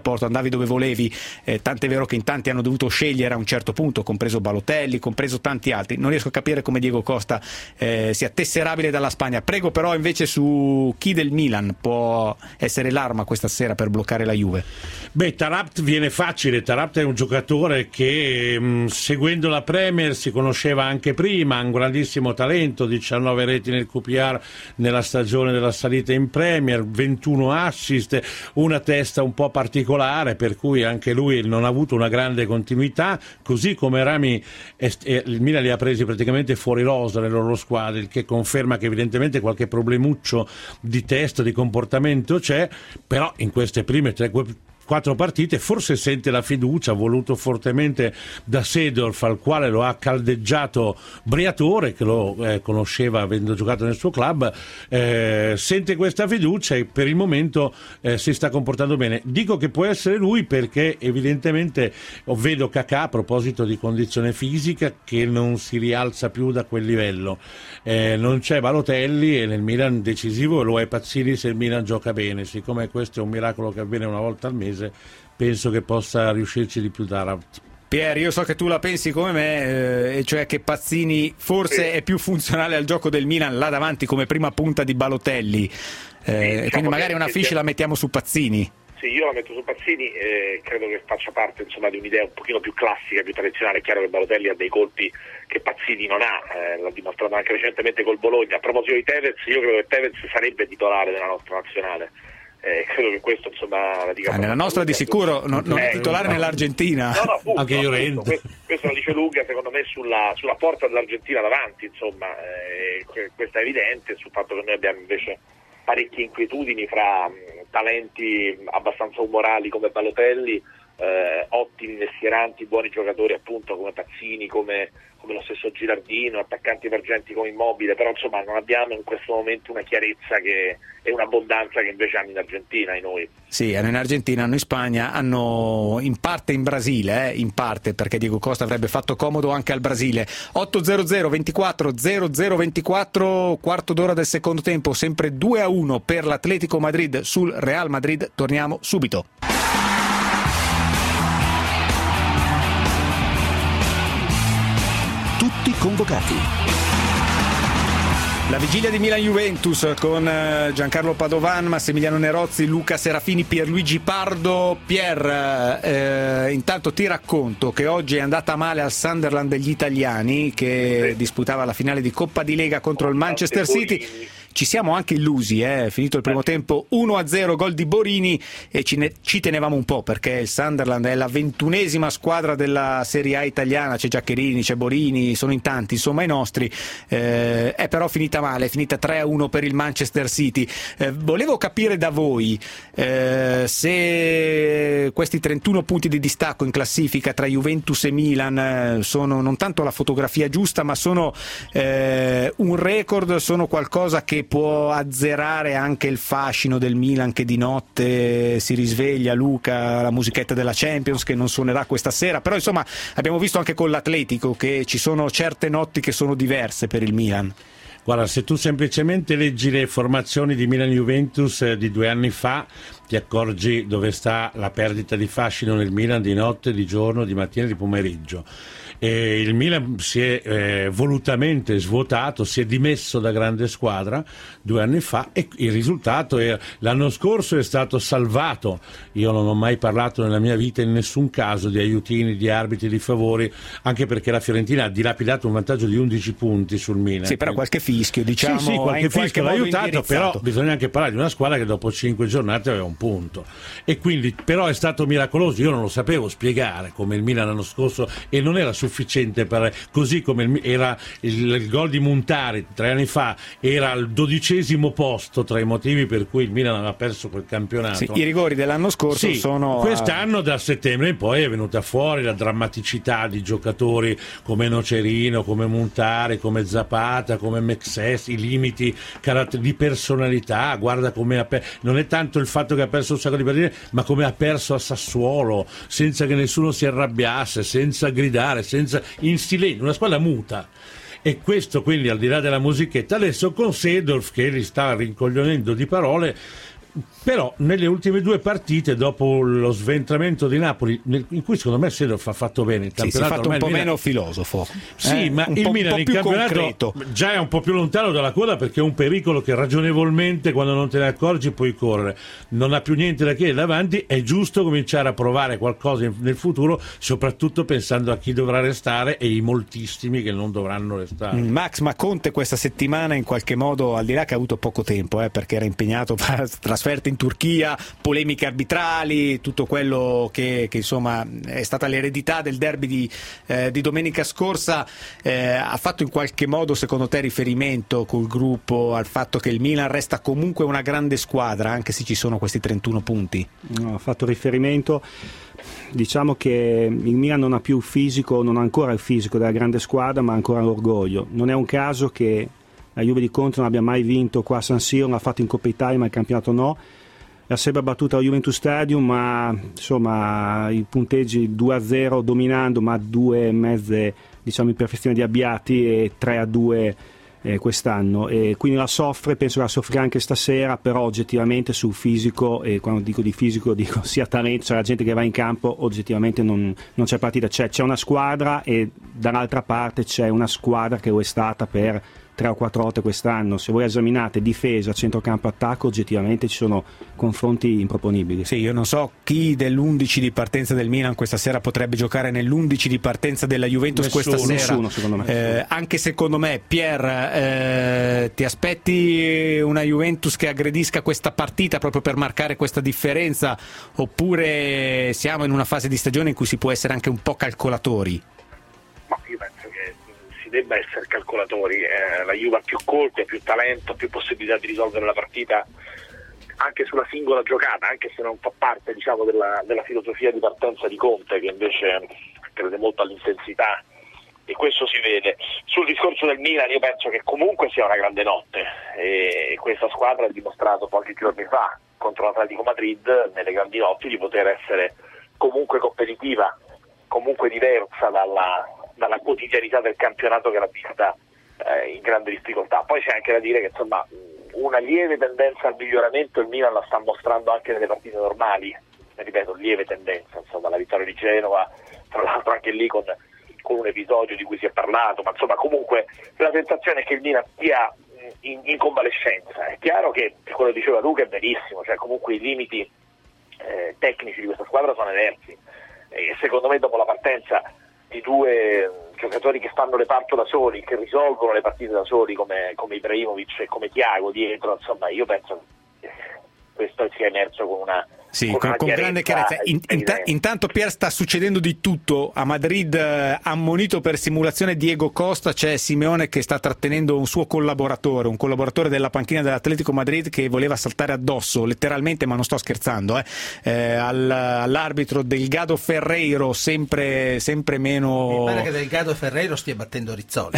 B: Porto, andavi dove volevi, eh, tant'è vero che in tanti hanno dovuto scegliere a un certo punto, compreso Balotelli, compreso tanti altri. Non riesco a capire come Diego Costa eh, sia tesserabile dalla Spagna. Prego però invece su chi del Milan può essere l'arma questa sera per bloccare la Juve.
L: Beh, Taarabt viene facile. Taarabt è un giocatore che mh, seguendo la Premier si conosceva anche prima, ha un grandissimo talento, diciannove reti nel Q P R nella stagione della salita in Premier, ventuno assist, una testa un po' particolare, per cui anche lui non ha avuto una grande continuità, così come Rami è, è, il Milan li ha presi praticamente fuori rosa nelle loro squadre, il che conferma che evidentemente qualche problemuccio di testa, di comportamento c'è, però in queste prime tre quattro partite forse sente la fiducia, voluto fortemente da Seedorf, al quale lo ha caldeggiato Briatore, che lo eh, conosceva avendo giocato nel suo club, eh, sente questa fiducia e per il momento eh, si sta comportando bene. Dico che può essere lui perché evidentemente vedo Kakà, a proposito di condizione fisica, che non si rialza più da quel livello, eh, non c'è Balotelli e nel Milan decisivo lo è Pazzini se il Milan gioca bene. Siccome questo è un miracolo che avviene una volta al mese, penso che possa riuscirci di più Taarabt.
B: Pier, io so che tu la pensi come me, eh, cioè che Pazzini forse sì. è più funzionale al gioco del Milan là davanti come prima punta di Balotelli, eh, sì, diciamo quindi magari una fiche la mettiamo su Pazzini.
D: Sì, io la metto su Pazzini, eh, credo che faccia parte insomma di un'idea un pochino più classica, più tradizionale. È chiaro che Balotelli ha dei colpi che Pazzini non ha, eh, l'ha dimostrato anche recentemente col Bologna. A proposito di Tevez, io credo che Tevez sarebbe titolare della nostra nazionale. Eh, credo che questo insomma la dica
B: ah, nella nostra di sicuro non, non eh, è titolare no. nell'Argentina,
D: no, no, appunto,
L: anche io
D: appunto, questo, questo lo dice lunga secondo me sulla, sulla porta dell'Argentina davanti, insomma, eh, questo è evidente, sul fatto che noi abbiamo invece parecchie inquietudini fra mh, talenti abbastanza umorali come Balotelli, eh, ottimi mestieranti, buoni giocatori appunto come Pazzini, come, come lo stesso Gilardino, attaccanti emergenti come Immobile, però insomma non abbiamo in questo momento una chiarezza che è un'abbondanza che invece hanno in Argentina e noi.
B: Sì, hanno in Argentina, hanno in Spagna, hanno in parte in Brasile, eh, in parte perché Diego Costa avrebbe fatto comodo anche al Brasile. ottocento ventiquattro zero zero ventiquattro, quarto d'ora del secondo tempo, sempre due a uno per l'Atletico Madrid sul Real Madrid. Torniamo subito.
A: Tutti convocati.
B: La vigilia di Milan-Juventus con Giancarlo Padovan, Massimiliano Nerozzi, Luca Serafini, Pierluigi Pardo. Pier, eh, intanto ti racconto che oggi è andata male al Sunderland degli italiani, che sì. disputava la finale di Coppa di Lega contro il Manchester City. Ci siamo anche illusi, eh? Finito il primo tempo uno a zero, gol di Borini, e ci, ne- ci tenevamo un po' perché il Sunderland è la ventunesima squadra della Serie A italiana, c'è Giaccherini, c'è Borini, sono in tanti, insomma i nostri, eh, è però finita male, è finita tre a uno per il Manchester City. Eh, volevo capire da voi eh, se questi trentuno punti di distacco in classifica tra Juventus e Milan eh, sono non tanto la fotografia giusta, ma sono eh, un record, sono qualcosa che può azzerare anche il fascino del Milan che di notte si risveglia, Luca, la musichetta della Champions che non suonerà questa sera, però insomma abbiamo visto anche con l'Atletico che ci sono certe notti che sono diverse per il Milan.
L: Guarda, se tu semplicemente leggi le formazioni di Milan-Juventus di due anni fa ti accorgi dove sta la perdita di fascino nel Milan di notte, di giorno, di mattina e di pomeriggio. E il Milan si è eh, volutamente svuotato, si è dimesso da grande squadra due anni fa e il risultato è l'anno scorso è stato salvato. Io non ho mai parlato nella mia vita in nessun caso di aiutini, di arbitri, di favori, anche perché la Fiorentina ha dilapidato un vantaggio di undici punti sul Milan.
B: Sì, però qualche fischio, diciamo,
L: sì, sì, qualche fischio l'ha aiutato, però bisogna anche parlare di una squadra che dopo cinque giornate aveva un punto e quindi però è stato miracoloso. Io non lo sapevo spiegare come il Milan l'anno scorso, e non era sufficiente per, così come il, era il, il gol di Montari tre anni fa era al dodicesimo posto tra i motivi per cui il Milan aveva perso quel campionato.
B: Sì, i rigori dell'anno scorso
L: sì,
B: sono
L: quest'anno da settembre in poi è venuta fuori la drammaticità di giocatori come Nocerino, come Montari, come Zapata, come Mexes, i limiti di personalità. Guarda come ha per... non è tanto il fatto che ha perso un sacco di partite, ma come ha perso a Sassuolo senza che nessuno si arrabbiasse, senza gridare, senza, in silenzio, una squadra muta. E questo quindi al di là della musichetta, adesso con Seedorf che li sta rincoglionendo di parole, Però nelle ultime due partite, dopo lo sventramento di Napoli, nel, in cui secondo me Sedo fa fatto bene il campionato,
B: sì, si è fatto un po'
L: Milan...
B: meno filosofo.
L: Sì,
B: eh?
L: ma
B: un
L: il
B: po',
L: Milan
B: un po'
L: in
B: più
L: campionato
B: concreto.
L: già è un po' più lontano dalla coda, perché è un pericolo che ragionevolmente, quando non te ne accorgi, puoi correre. Non ha più niente da chiedere davanti, è giusto cominciare a provare qualcosa in, nel futuro, soprattutto pensando a chi dovrà restare e i moltissimi che non dovranno restare.
B: Mm, Max, ma Conte questa settimana in qualche modo, al di là che ha avuto poco tempo, eh, perché era impegnato per trasferte in Turchia, polemiche arbitrali, tutto quello che, che insomma è stata l'eredità del derby di, eh, di domenica scorsa, eh, ha fatto in qualche modo, secondo te, riferimento col gruppo al fatto che il Milan resta comunque una grande squadra, anche se ci sono questi trentuno punti?
K: No, ha fatto riferimento, diciamo che il Milan non ha più il fisico, non ha ancora il fisico della grande squadra, ma ancora l'orgoglio. Non è un caso che la Juve di Conte non abbia mai vinto qua a San Siro, l'ha fatto in Coppa Italia, ma il campionato no. Ha sempre battuto la Juventus Stadium, ma insomma i punteggi due a zero dominando, ma due mezze, diciamo, imperfezioni di Abbiati e tre a due eh, quest'anno, e quindi la soffre, penso che la soffrirà anche stasera, però oggettivamente sul fisico, e quando dico di fisico dico sia talento, c'è la gente che va in campo, oggettivamente non, non c'è partita, c'è, c'è una squadra, e dall'altra parte c'è una squadra che lo è stata per tre o quattro volte quest'anno. Se voi esaminate difesa, centrocampo, attacco, oggettivamente ci sono confronti improponibili.
B: Sì, io non so chi dell'undici di partenza del Milan questa sera potrebbe giocare nell'undici di partenza della Juventus.
K: Nessuno,
B: questa sera.
K: Nessuno, secondo me.
B: Eh, anche secondo me, Pier, eh, ti aspetti una Juventus che aggredisca questa partita proprio per marcare questa differenza, oppure siamo in una fase di stagione in cui si può essere anche un po' calcolatori?
D: Ma io penso che si debba essere calcolatori. Eh, la Juve ha più colpi, ha più talento, ha più possibilità di risolvere la partita anche sulla singola giocata, anche se non fa parte, diciamo, della, della filosofia di partenza di Conte, che invece crede molto all'intensità, e questo si vede. Sul discorso del Milan, io penso che comunque sia una grande notte, e questa squadra ha dimostrato pochi giorni fa contro l'Atletico Madrid, nelle grandi notti, di poter essere comunque competitiva, comunque diversa dalla, dalla quotidianità del campionato che l'ha vista eh, in grande difficoltà. Poi c'è anche da dire che, insomma, una lieve tendenza al miglioramento il Milan la sta mostrando anche nelle partite normali, ripeto, lieve tendenza, insomma, la vittoria di Genova, tra l'altro anche lì con, con un episodio di cui si è parlato, ma insomma comunque la sensazione è che il Milan sia in, in convalescenza. È chiaro che quello che diceva Luca è verissimo, cioè comunque i limiti eh, tecnici di questa squadra sono emersi, e secondo me dopo la partenza di due giocatori che fanno reparto da soli, che risolvono le partite da soli, come, come Ibrahimovic e come Thiago dietro, insomma, io penso che questo sia emerso con una
B: Sì,
D: con,
B: con,
D: una
B: con grande chiarezza. In, in, intanto, Pier, sta succedendo di tutto a Madrid. Eh, ammonito per simulazione Diego Costa, c'è Simeone che sta trattenendo un suo collaboratore, un collaboratore della panchina dell'Atletico Madrid, che voleva saltare addosso, letteralmente, ma non sto scherzando, eh, eh, all, all'arbitro Delgado Ferreiro, sempre, sempre meno...
C: Mi pare che Delgado Ferreiro stia battendo Rizzoli.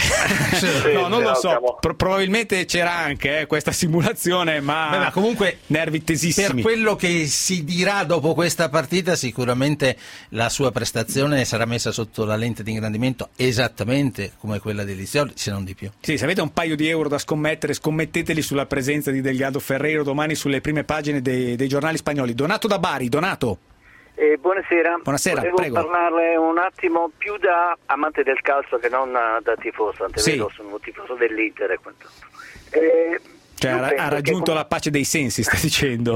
B: No, non lo so, Pro- probabilmente c'era anche eh, questa simulazione, ma,
C: Beh, ma comunque
B: nervi tesissimi.
C: Per quello che si dirà dopo questa partita, sicuramente la sua prestazione sarà messa sotto la lente di ingrandimento esattamente come quella di Rizzoli, se non di più.
B: Sì, se avete un paio di euro da scommettere, scommetteteli sulla presenza di Delgado Ferreiro domani sulle prime pagine dei, dei giornali spagnoli. Donato da Bari. Donato.
E: Eh, buonasera.
B: Buonasera,
E: Volevo
B: prego.
E: parlarle un attimo più da amante del calcio che non da tifoso, tant'è
B: Sì.
E: vero, sono tifoso dell'Inter e quant'altro. Eh,
B: Cioè,
E: io
B: ha,
E: penso
B: ha
E: che
B: raggiunto
E: com-
B: la pace dei sensi, sta dicendo.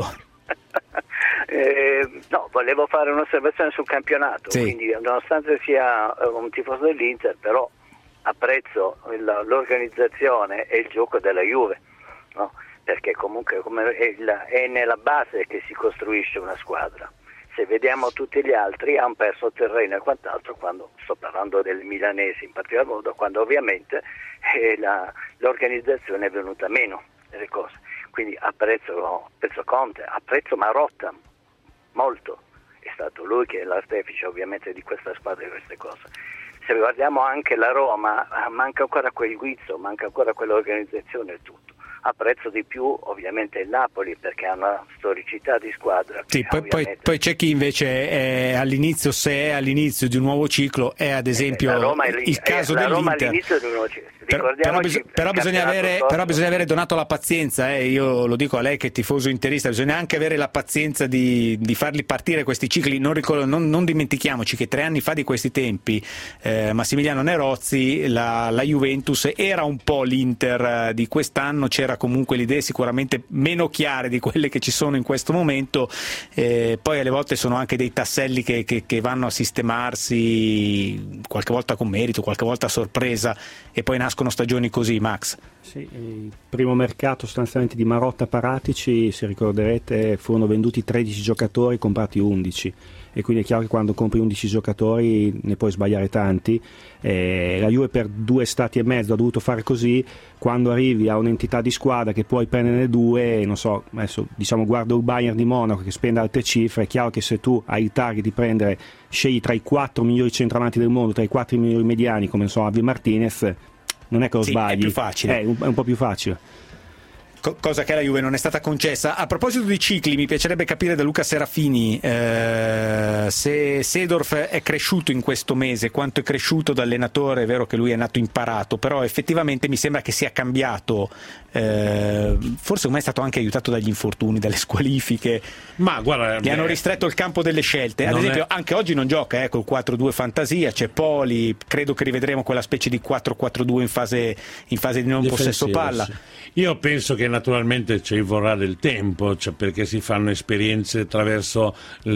E: Eh, no, volevo fare un'osservazione sul campionato,
B: Sì.
E: quindi nonostante sia eh, un tifoso dell'Inter, però apprezzo il- l'organizzazione e il gioco della Juve, no? Perché comunque come è, il- è nella base che si costruisce una squadra. Se vediamo tutti gli altri hanno perso terreno e quant'altro, quando sto parlando del milanese in particolar modo, quando ovviamente eh, la, l'organizzazione è venuta meno delle cose. Quindi apprezzo, apprezzo Conte, apprezzo Marotta molto, è stato lui che è l'artefice ovviamente di questa squadra e di queste cose. Se guardiamo anche la Roma, manca ancora quel guizzo, manca ancora quell'organizzazione e tutto. Apprezzo di più ovviamente il Napoli perché ha una storicità di squadra.
B: Sì, poi, poi, poi c'è chi invece è all'inizio, se è all'inizio di un nuovo ciclo, è ad esempio
E: la Roma è,
B: il caso
E: la Roma
B: dell'Inter.
E: all'inizio di un nuovo ciclo.
B: però, però, bis- però, bisogna avere, però bisogna avere Donato la pazienza, eh. Io lo dico a lei che è tifoso interista, bisogna anche avere la pazienza di, di farli partire questi cicli. Non, ricordo, non, non dimentichiamoci che tre anni fa di questi tempi eh, Massimiliano Nerozzi, la, la Juventus era un po' l'Inter di quest'anno, c'era comunque le idee sicuramente meno chiare di quelle che ci sono in questo momento, eh, poi alle volte sono anche dei tasselli che, che, che vanno a sistemarsi, qualche volta con merito, qualche volta a sorpresa, e poi nascono stagioni così, Max.
K: Sì, il primo mercato sostanzialmente di Marotta Paratici, se ricorderete, furono venduti tredici giocatori, comprati undici, e quindi è chiaro che quando compri undici giocatori ne puoi sbagliare tanti. Eh, la Juve per due stati e mezzo ha dovuto fare così. Quando arrivi a un'entità di squadra che puoi prenderne due, non so, adesso diciamo guardo il Bayern di Monaco che spende alte cifre, è chiaro che se tu hai il target di prendere, scegli tra i quattro migliori centravanti del mondo, tra i quattro migliori mediani come so Avi Martinez, non è che lo
B: sì,
K: sbagli,
B: è più facile,
K: è un, è un po' più facile.
B: Cosa che alla Juve non è stata concessa. A proposito di cicli, mi piacerebbe capire da Luca Serafini eh, se Seedorf è cresciuto in questo mese, quanto è cresciuto da allenatore. È vero che lui è nato imparato, però effettivamente mi sembra che sia cambiato, eh, forse ormai è stato anche aiutato dagli infortuni, dalle squalifiche,
L: ma guarda,
B: gli hanno ristretto il campo delle scelte. Ad esempio è... anche oggi non gioca eh, col quattro due fantasia, c'è Poli, credo che rivedremo quella specie di quattro quattro due in fase, in fase di non possesso palla.
L: Sì. Io penso che naturalmente ci vorrà del tempo, cioè perché si fanno esperienze attraverso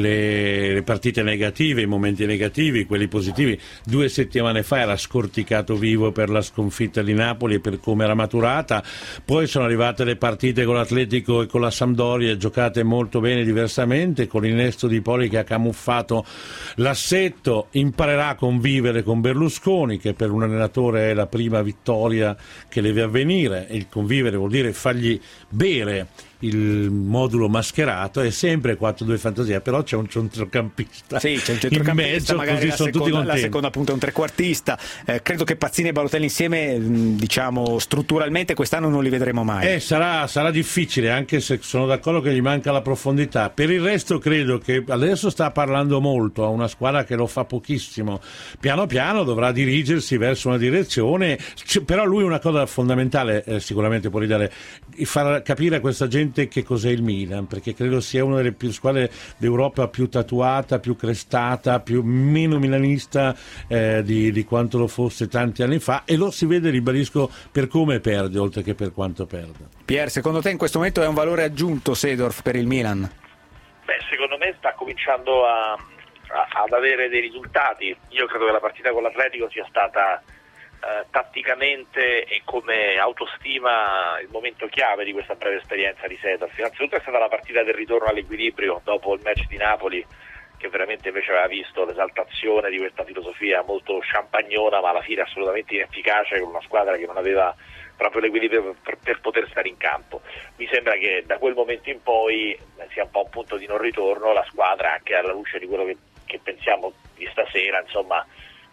L: le, le partite negative, i momenti negativi, quelli positivi. Due settimane fa era scorticato vivo per la sconfitta di Napoli e per come era maturata, poi sono arrivate le partite con l'Atletico e con la Sampdoria giocate molto bene diversamente, con l'innesto di Poli che ha camuffato l'assetto. Imparerà a convivere con Berlusconi, che per un allenatore è la prima vittoria che deve avvenire. Il convivere vuol dire fargli bere il modulo mascherato. È sempre quattro due fantasia, però c'è un centrocampista,
B: sì, c'è un centrocampista
L: in mezzo,
B: magari
L: così
B: la
L: sono
B: seconda,
L: tutti contenti.
B: La seconda punta è un trequartista. Eh, credo che Pazzini e Balotelli insieme, diciamo strutturalmente quest'anno non li vedremo mai.
L: Eh, sarà, sarà difficile, anche se sono d'accordo che gli manca la profondità. Per il resto credo che adesso sta parlando molto a una squadra che lo fa pochissimo. Piano piano dovrà dirigersi verso una direzione, C- però lui una cosa fondamentale eh, sicuramente può ridare, far capire a questa gente che cos'è il Milan, perché credo sia una delle più squadre d'Europa più tatuata, più crestata, più meno milanista eh, di, di quanto lo fosse tanti anni fa, e lo si vede, ribadisco, per come perde oltre che per quanto perde.
B: Pier, secondo te in questo momento è un valore aggiunto Seedorf per il Milan?
D: Beh, secondo me sta cominciando a, a, ad avere dei risultati. Io credo che la partita con l'Atletico sia stata Uh, tatticamente e come autostima il momento chiave di questa breve esperienza di Seedorf. Innanzitutto è stata la partita del ritorno all'equilibrio dopo il match di Napoli, che veramente invece aveva visto l'esaltazione di questa filosofia molto champagnona ma alla fine assolutamente inefficace, con una squadra che non aveva proprio l'equilibrio per, per poter stare in campo. Mi sembra che da quel momento in poi sia un po' un punto di non ritorno la squadra, anche alla luce di quello che, che pensiamo di stasera, insomma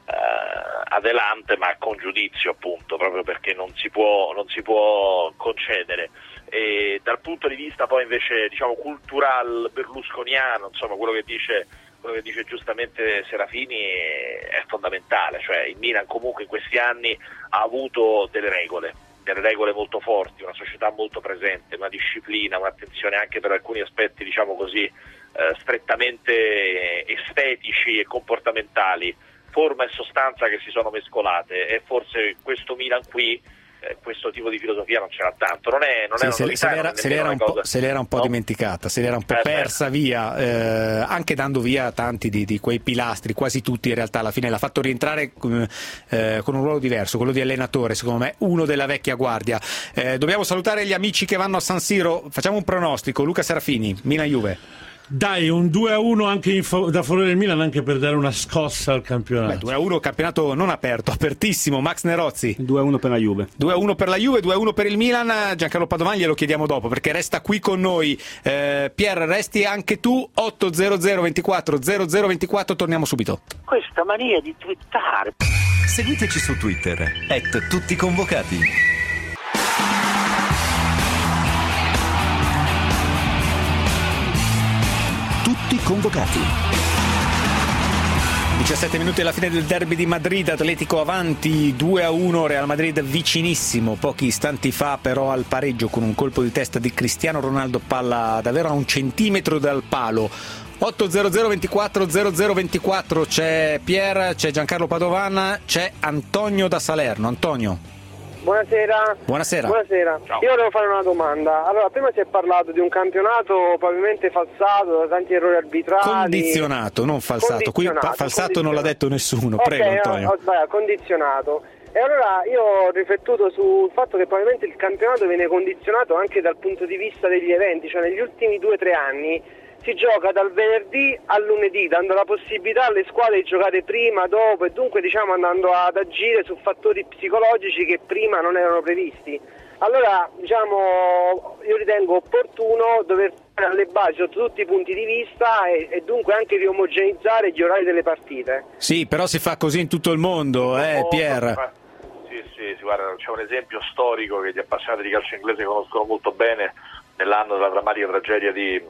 D: Uh, adelante, ma con giudizio, appunto, proprio perché non si può, non si può concedere. E dal punto di vista poi invece diciamo cultural berlusconiano, insomma quello che dice quello che dice giustamente Serafini è, è fondamentale, cioè il Milan comunque in questi anni ha avuto delle regole delle regole molto forti, una società molto presente, una disciplina, un'attenzione anche per alcuni aspetti, diciamo così, eh, strettamente estetici e comportamentali, forma e sostanza che si sono mescolate, e forse questo Milan qui, eh, questo tipo di filosofia non c'era tanto, non è, non
B: sì,
D: è una
B: se,
D: novità,
B: se, l'era, se, l'era un po', se l'era un po' no? dimenticata, se l'era un po' eh, persa beh. via, eh, anche dando via tanti di, di quei pilastri, quasi tutti in realtà alla fine l'ha fatto rientrare eh, con un ruolo diverso, quello di allenatore, secondo me uno della vecchia guardia. Eh, dobbiamo salutare gli amici che vanno a San Siro, facciamo un pronostico. Luca Serafini, Milan-Juve.
L: Dai, un due a uno anche in fa- da favore del Milan, anche per dare una scossa al campionato.
B: Beh, due a uno, campionato non aperto, apertissimo. Max Nerozzi.
K: due a uno per la Juve.
B: due a uno per la Juve, due a uno per il Milan. Giancarlo Padovan glielo chiediamo dopo, perché resta qui con noi. Eh, Pier, resti anche tu. otto zero zero ventiquattro zero zero ventiquattro, torniamo subito.
I: Questa mania di twittare.
A: Seguiteci su Twitter, at tutti convocati. Tutti convocati.
B: diciassette minuti alla fine del derby di Madrid, Atletico avanti due a uno, Real Madrid vicinissimo pochi istanti fa però al pareggio con un colpo di testa di Cristiano Ronaldo, palla davvero a un centimetro dal palo. otto zero zero ventiquattro zero zero ventiquattro, c'è Pier, c'è Giancarlo Padovan, c'è Antonio da Salerno. Antonio.
N: Buonasera.
B: Buonasera.
N: Buonasera. Io volevo fare una domanda. Allora, prima si è parlato di un campionato probabilmente falsato da tanti errori arbitrali.
B: Condizionato, non falsato. Qui pa- falsato non l'ha detto nessuno.
N: Okay,
B: Prego, Antonio.
N: Ho sbagliato, condizionato. E allora io ho riflettuto sul fatto che probabilmente il campionato viene condizionato anche dal punto di vista degli eventi, cioè negli ultimi due o tre anni si gioca dal venerdì al lunedì, dando la possibilità alle squadre di giocare prima, dopo e dunque diciamo andando ad agire su fattori psicologici che prima non erano previsti. Allora diciamo io ritengo opportuno dover fare alle basi sotto tutti i punti di vista e, e dunque anche riomogenizzare gli orari delle partite.
B: Sì, però si fa così in tutto il mondo, eh, Pier.
D: Sì, sì, sì, guarda, c'è un esempio storico che gli appassionati di calcio inglese conoscono molto bene. Nell'anno della drammatica tragedia di,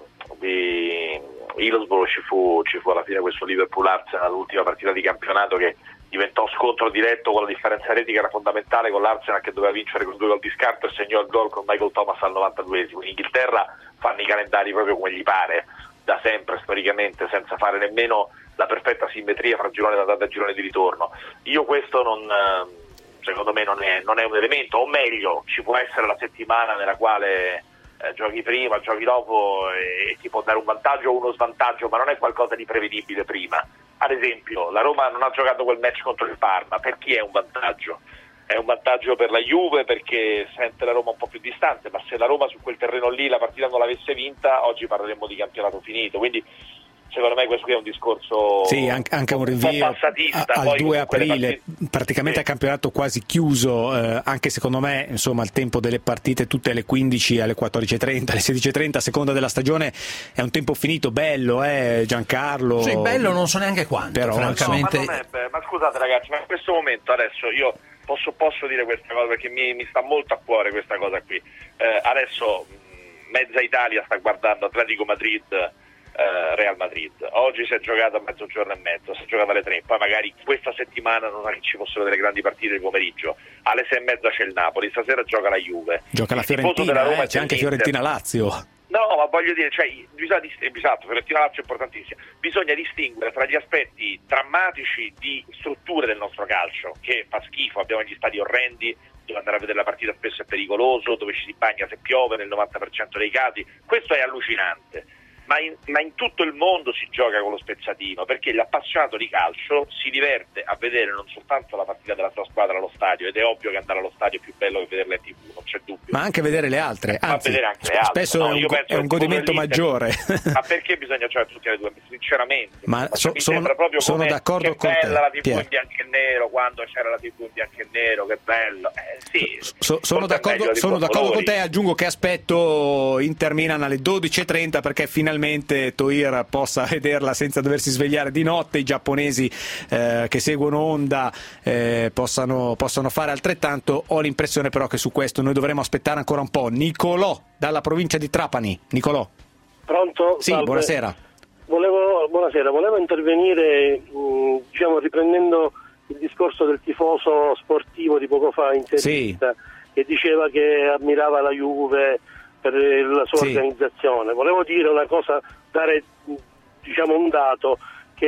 D: di Hillsborough ci fu, ci fu alla fine questo Liverpool-Arsenal, l'ultima partita di campionato che diventò scontro diretto con la differenza retica, era fondamentale, con l'Arsenal che doveva vincere con due gol di scarto e segnò il gol con Michael Thomas al novantaduesimo. In Inghilterra fanno i calendari proprio come gli pare, da sempre storicamente, senza fare nemmeno la perfetta simmetria fra girone d'andata e girone di ritorno. Io questo non, secondo me non è, non è un elemento, o meglio ci può essere la settimana nella quale Eh, giochi prima, giochi dopo e, e ti può dare un vantaggio o uno svantaggio, ma non è qualcosa di prevedibile prima. Ad esempio la Roma non ha giocato quel match contro il Parma, per chi è un vantaggio? È un vantaggio per la Juve perché sente la Roma un po' più distante, ma se la Roma su quel terreno lì la partita non l'avesse vinta oggi parleremmo di campionato finito, quindi secondo me questo qui è un discorso
B: sì, anche, anche un rinvio
D: un a,
B: al due aprile,
D: partite...
B: praticamente
D: sì.
B: a campionato quasi chiuso, eh, anche secondo me insomma il tempo delle partite tutte alle quindici, alle quattordici e trenta, alle sedici e trenta a seconda della stagione è un tempo finito, bello eh Giancarlo?
C: Sì, bello non so neanche quanto, però francamente.
D: No, ma, non è, ma scusate ragazzi, ma in questo momento adesso io posso, posso dire questa cosa perché mi, mi sta molto a cuore questa cosa qui, eh, adesso mezza Italia sta guardando Atletico Madrid Real Madrid, oggi si è giocato a mezzogiorno e mezzo, si è giocato alle tre, poi magari questa settimana non è che ci fossero delle grandi partite di pomeriggio, alle sei e mezza c'è il Napoli, stasera gioca la Juve,
B: gioca la Fiorentina, eh, c'è anche Fiorentina-Lazio.
D: No, ma voglio dire, cioè, bisogna, esatto, Fiorentina-Lazio è importantissima, bisogna distinguere tra gli aspetti drammatici di strutture del nostro calcio, che fa schifo, abbiamo gli stadi orrendi, dove andare a vedere la partita spesso è pericoloso, dove ci si bagna se piove nel novanta per cento dei casi, questo è allucinante. Ma in, ma in tutto il mondo si gioca con lo spezzatino, perché l'appassionato di calcio si diverte a vedere non soltanto la partita della sua squadra allo stadio, ed è ovvio che andare allo stadio è più bello che vederla in tivù, non c'è dubbio.
B: Ma anche vedere le altre, anzi,
D: vedere anche le altre.
B: spesso
D: no,
B: è un, go- è un godimento maggiore.
D: Ma perché bisogna giocare tutti alle due? Sinceramente,
B: ma so,
D: mi
B: sono,
D: sembra proprio
B: sono d'accordo
D: che
B: con te.
D: bella la tivù
B: Pier.
D: in bianco e nero, quando c'era la tivù in bianco e nero, che bello. Eh, sì,
B: so, sono d'accordo, sono d'accordo con te, aggiungo che aspetto Inter Milan alle dodici e trenta perché finalmente Toir possa vederla senza doversi svegliare di notte, i giapponesi eh, che seguono Honda eh, possano, possano fare altrettanto. Ho l'impressione però che su questo noi dovremo aspettare ancora un po'. Nicolò dalla provincia di Trapani. Nicolò.
O: Pronto?
B: Sì,
O: Salve.
B: buonasera.
O: Volevo, buonasera, volevo intervenire mh, diciamo riprendendo il discorso del tifoso sportivo di poco fa in intervista, sì, che diceva che ammirava la Juve per la sua sì. organizzazione. Volevo dire una cosa, dare diciamo un dato,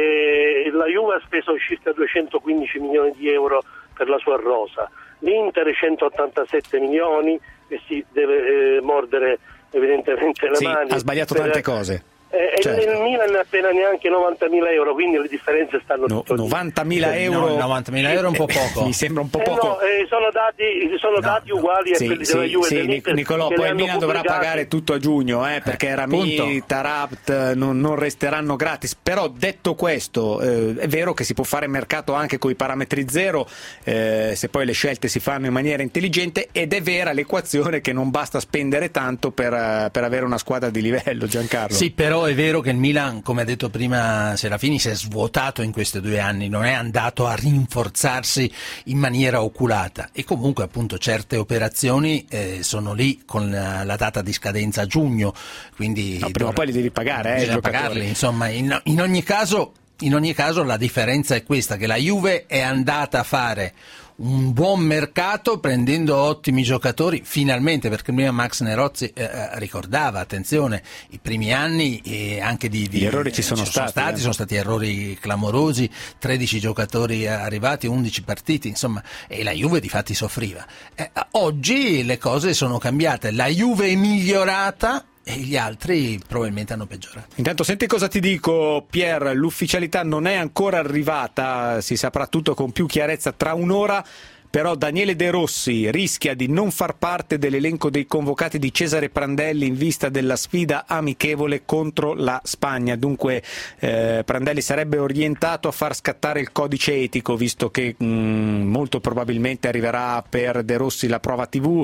O: che la Juve ha speso circa duecentoquindici milioni di euro per la sua rosa, l'Inter centottantasette milioni e si deve eh, mordere evidentemente le
B: sì,
O: mani.
B: Ha sbagliato
O: per,
B: tante cose.
O: Eh,
B: certo.
O: E il Milan appena neanche novantamila euro, quindi le differenze stanno
B: no,
O: tutto
B: novantamila
O: lì.
B: euro,
C: no, novantamila euro è un po' poco.
B: Mi sembra un po'
O: eh
B: poco.
O: No, eh, sono dati, sono
B: no,
O: dati
B: no.
O: uguali
B: sì,
O: a quelli
B: sì,
O: della Juve
B: sì,
O: dell'Inter.
B: Nicolò, poi il Milan dovrà pagare tutto a giugno, eh, perché eh, Rami, Tarabt non, non resteranno gratis. Però detto questo, eh, è vero che si può fare mercato anche con i parametri zero, eh, se poi le scelte si fanno in maniera intelligente, ed è vera l'equazione che non basta spendere tanto per, per avere una squadra di livello, Giancarlo.
C: Sì, però è vero che il Milan, come ha detto prima Serafini, si è svuotato in questi due anni, non è andato a rinforzarsi in maniera oculata, e comunque appunto certe operazioni eh, sono lì con la, la data di scadenza a giugno, quindi
B: no, prima o poi li devi pagare, eh,
C: bisogna pagarli, insomma. In, in ogni caso In ogni caso la differenza è questa, che la Juve è andata a fare un buon mercato prendendo ottimi giocatori, finalmente, perché prima Max Nerozzi eh, ricordava, attenzione, i primi anni eh, anche di, di
B: gli errori ci sono,
C: ci sono
B: stati,
C: stati,
B: eh.
C: sono stati errori clamorosi, tredici giocatori arrivati, undici partiti, insomma, e la Juve di fatti soffriva. Eh, oggi le cose sono cambiate, la Juve è migliorata e gli altri probabilmente hanno peggiorato.
B: Intanto senti cosa ti dico, Pier, l'ufficialità non è ancora arrivata, si saprà tutto con più chiarezza tra un'ora, però Daniele De Rossi rischia di non far parte dell'elenco dei convocati di Cesare Prandelli in vista della sfida amichevole contro la Spagna. Dunque eh, Prandelli sarebbe orientato a far scattare il codice etico, visto che mh, molto probabilmente arriverà per De Rossi la prova tivù,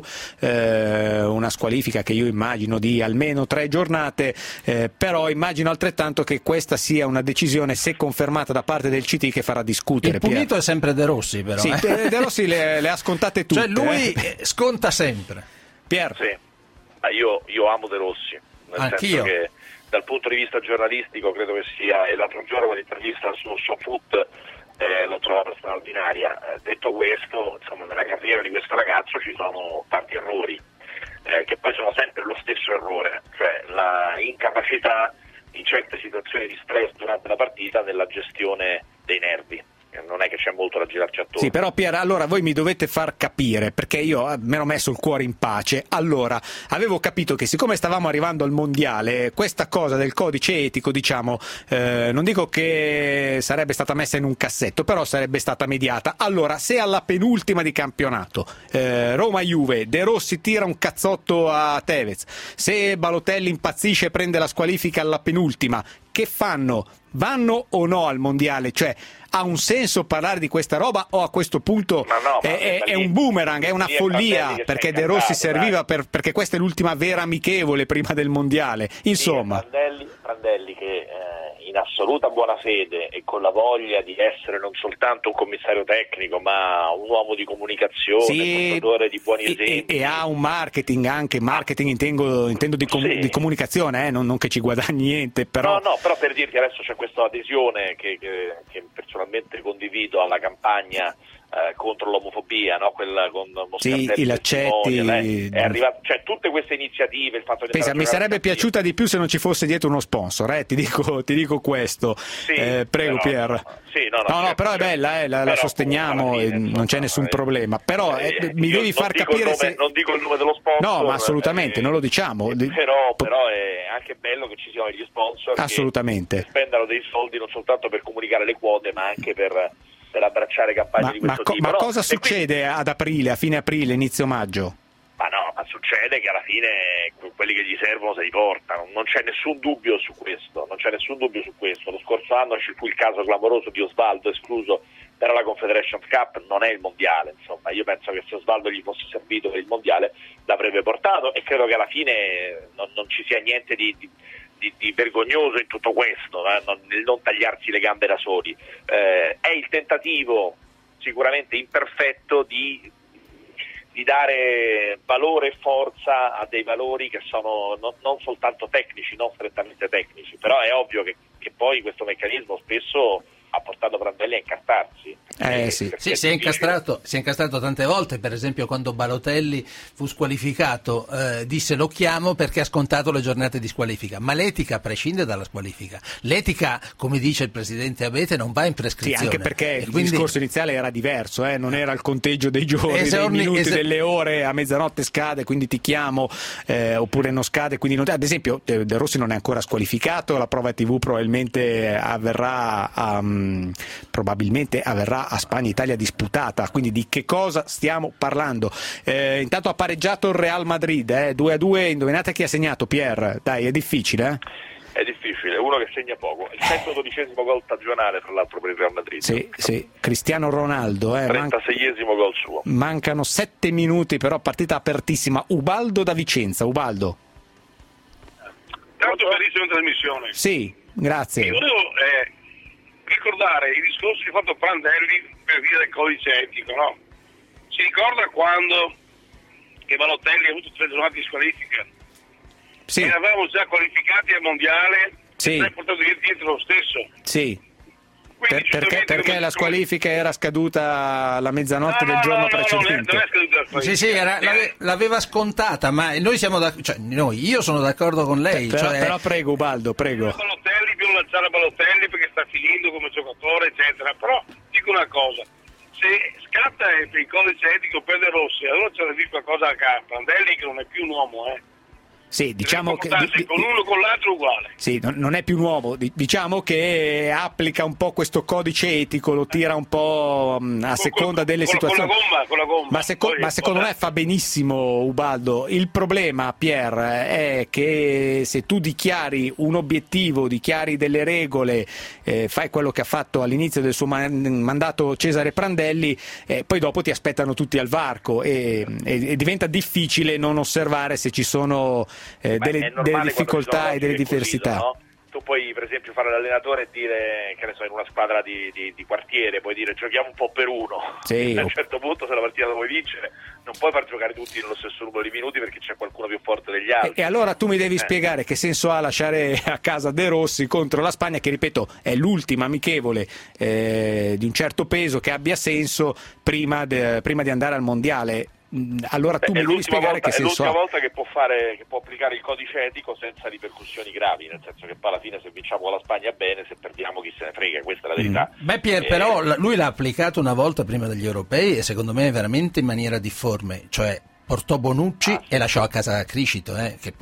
B: eh, una squalifica che io immagino di almeno tre giornate, eh, però immagino altrettanto che questa sia una decisione, se confermata da parte del C T, che farà discutere.
C: Il punito
B: Pier.
C: è sempre De Rossi, però.
B: Sì,
C: eh.
B: De Rossi le Le ha scontate tutte.
C: Cioè lui
B: eh.
C: sconta sempre.
B: Pier.
D: Sì. Ah, io, io amo De Rossi, nel
C: Anch'io.
D: senso che dal punto di vista giornalistico credo che sia, e l'altro giorno l'intervista su SoFoot eh, l'ho trovata straordinaria. Eh, detto questo, insomma, nella carriera di questo ragazzo ci sono tanti errori, eh, che poi sono sempre lo stesso errore, cioè la incapacità in certe situazioni di stress durante la partita nella gestione dei nervi. Non è che c'è molto da girarci attorno.
B: Sì, però Pier, allora voi mi dovete far capire, perché io eh, mi ero messo il cuore in pace. Allora, avevo capito che siccome stavamo arrivando al mondiale, questa cosa del codice etico, diciamo, eh, non dico che sarebbe stata messa in un cassetto, però sarebbe stata mediata. Allora, se alla penultima di campionato eh, Roma-Juve, De Rossi tira un cazzotto a Tevez, se Balotelli impazzisce e prende la squalifica alla penultima, che fanno? Vanno o no al mondiale? Cioè, ha un senso parlare di questa roba o a questo punto
D: ma no, ma
B: è, è
D: lì,
B: un boomerang, è una
D: lì è
B: follia,
D: che
B: perché
D: sei
B: De Rossi
D: incantato,
B: serviva
D: dai.
B: per, perché questa è l'ultima vera amichevole prima del mondiale, insomma.
D: Sì, Prandelli, Prandelli che eh, in assoluta buona fede e con la voglia di essere non soltanto un commissario tecnico ma un uomo di comunicazione,
B: Sì,
D: un portatore di buoni
B: e,
D: esempi.
B: e, e ha un marketing anche, marketing intendo, intendo di, com-
D: Sì.
B: di comunicazione, eh, non, non che ci guadagni niente, però...
D: No, no, però per dirti adesso c'è questa adesione che, che, che personalmente condivido alla campagna eh, contro l'omofobia, no? Quella con Moscardelli,
B: Sì, i Laccetti,
D: eh, è arrivato, cioè tutte queste iniziative, il fatto di
B: Pensa, mi sarebbe piaciuta di più se non ci fosse dietro uno sponsor, eh? ti, dico, ti dico questo.
D: Sì,
B: eh, prego,
D: però,
B: Pier.
D: no, sì, no, no,
B: no, no,
D: certo,
B: però è
D: certo.
B: bella, eh, la, la
D: Però,
B: sosteniamo,
D: fine,
B: e
D: insomma,
B: non c'è nessun
D: eh,
B: problema. Però eh,
D: eh,
B: mi
D: io
B: devi
D: non
B: far
D: dico
B: capire
D: il nome,
B: se...
D: non dico il nome dello sponsor.
B: No, ma assolutamente,
D: eh,
B: non lo diciamo.
D: Però, però è anche bello che ci siano gli sponsor
B: Assolutamente.
D: che spendano dei soldi non soltanto per comunicare le quote, ma anche per, per abbracciare campagne
B: Ma,
D: di
B: ma,
D: questo
B: co-
D: tipo.
B: ma
D: no?
B: cosa
D: E
B: succede
D: quindi,
B: ad aprile, a fine aprile, inizio maggio?
D: ma no, ma succede che alla fine quelli che gli servono se li portano, non c'è nessun dubbio su questo, non c'è nessun dubbio su questo. Lo scorso anno ci fu il caso clamoroso di Osvaldo escluso per la Confederations Cup, non è il mondiale, insomma, io penso che se Osvaldo gli fosse servito per il mondiale l'avrebbe portato e credo che alla fine non, non ci sia niente di, di, di, di vergognoso in tutto questo, eh? non, nel non tagliarsi le gambe da soli. Eh, è il tentativo sicuramente imperfetto di di dare valore e forza a dei valori che sono non, non soltanto tecnici, non strettamente tecnici, però è ovvio che, che poi questo meccanismo spesso ha portato Prandelli a incartarsi.
B: Eh, sì.
C: Sì, si è incastrato, si è incastrato tante volte, per esempio quando Balotelli fu squalificato eh, disse lo chiamo perché ha scontato le giornate di squalifica, ma l'etica prescinde dalla squalifica, l'etica, come dice il presidente Abete, non va in
B: Sì,
C: prescrizione.
B: anche perché
C: E
B: il
C: quindi...
B: discorso iniziale era diverso, eh? Non era il conteggio dei giorni,
C: Esorni,
B: dei minuti,
C: es-
B: delle ore, a mezzanotte scade, quindi ti chiamo, eh, oppure non scade, quindi non... ad esempio De, De Rossi non è ancora squalificato, la prova tivù probabilmente avverrà a, um, probabilmente avverrà a Spagna-Italia disputata, quindi di che cosa stiamo parlando? Eh, intanto ha pareggiato il Real Madrid, eh? due a due, indovinate chi ha segnato, Pier? Dai, è difficile, eh?
D: È difficile, uno che segna poco, il centododicesimo gol stagionale tra l'altro per il Real Madrid.
B: Sì, sì, Cristiano Ronaldo, eh? Man-
D: trentaseiesimo gol suo.
B: mancano sette minuti, però partita apertissima. Ubaldo da Vicenza, Ubaldo.
P: Tanto bellissima in trasmissione.
B: Sì, grazie.
P: Io volevo eh, ricordare i discorsi che ha fatto Prandelli per via del codice etico, no? Si ricorda quando che Balotelli ha avuto tre giornate di squalifica?
B: Sì.
P: E avevamo già qualificati al mondiale
B: Sì.
P: e portato dietro lo stesso.
B: Sì. Per, perché, perché la squalifica era scaduta alla mezzanotte
P: no,
B: del giorno
P: no, no,
B: precedente.
P: Non è, non è scaduta la
C: Sì, sì, era, l'ave, l'aveva scontata, ma noi siamo da, cioè, noi, io sono d'accordo con lei.
B: Però,
C: cioè...
B: però prego Ubaldo, prego.
P: Balotelli, più lanciare Balotelli perché sta finendo come giocatore, eccetera. Però dico una cosa, se scatta il codice etico per De Rossi, allora c'è da dire qualcosa a Prandelli che non è più un uomo, eh.
B: Sì, diciamo che di,
P: con uno con l'altro uguale.
B: Sì, non, non è più un uomo, diciamo che applica un po' questo codice etico, lo tira un po' a seconda delle
P: con,
B: situazioni.
P: Con la gomma, con la gomma.
B: Ma, seco-
P: Poi,
B: ma secondo me fa benissimo Ubaldo. Il problema, Pier, è che se tu dichiari un obiettivo, dichiari delle regole, eh, fai quello che ha fatto all'inizio del suo man- mandato Cesare Prandelli, eh, poi dopo ti aspettano tutti al varco e, e, e diventa difficile non osservare se ci sono Eh, delle, delle difficoltà e delle diversità.
D: Così, no? Tu puoi per esempio fare l'allenatore e dire, che ne so, in una squadra di, di, di quartiere puoi dire giochiamo un po' per uno,
B: sì,
D: a un certo punto se la partita la vuoi vincere non puoi far giocare tutti nello stesso numero di minuti perché c'è qualcuno più forte degli altri.
B: E, e allora tu mi devi
D: eh.
B: spiegare che senso ha lasciare a casa De Rossi contro la Spagna, che ripeto è l'ultima amichevole eh, di un certo peso che abbia senso prima, de, prima di andare al mondiale. Allora tu
D: Beh,
B: mi devi spiegare
D: volta,
B: che senso ha.
D: È l'ultima volta che può fare, che può applicare il codice etico senza ripercussioni gravi, nel senso che poi alla fine se vinciamo con la Spagna bene, se perdiamo chi se ne frega, questa è la verità.
C: Mm. Beh Pier,
D: eh,
C: però lui l'ha applicato una volta prima degli europei e secondo me veramente in maniera difforme, cioè portò Bonucci ah, sì. e lasciò a casa Criscito, eh, che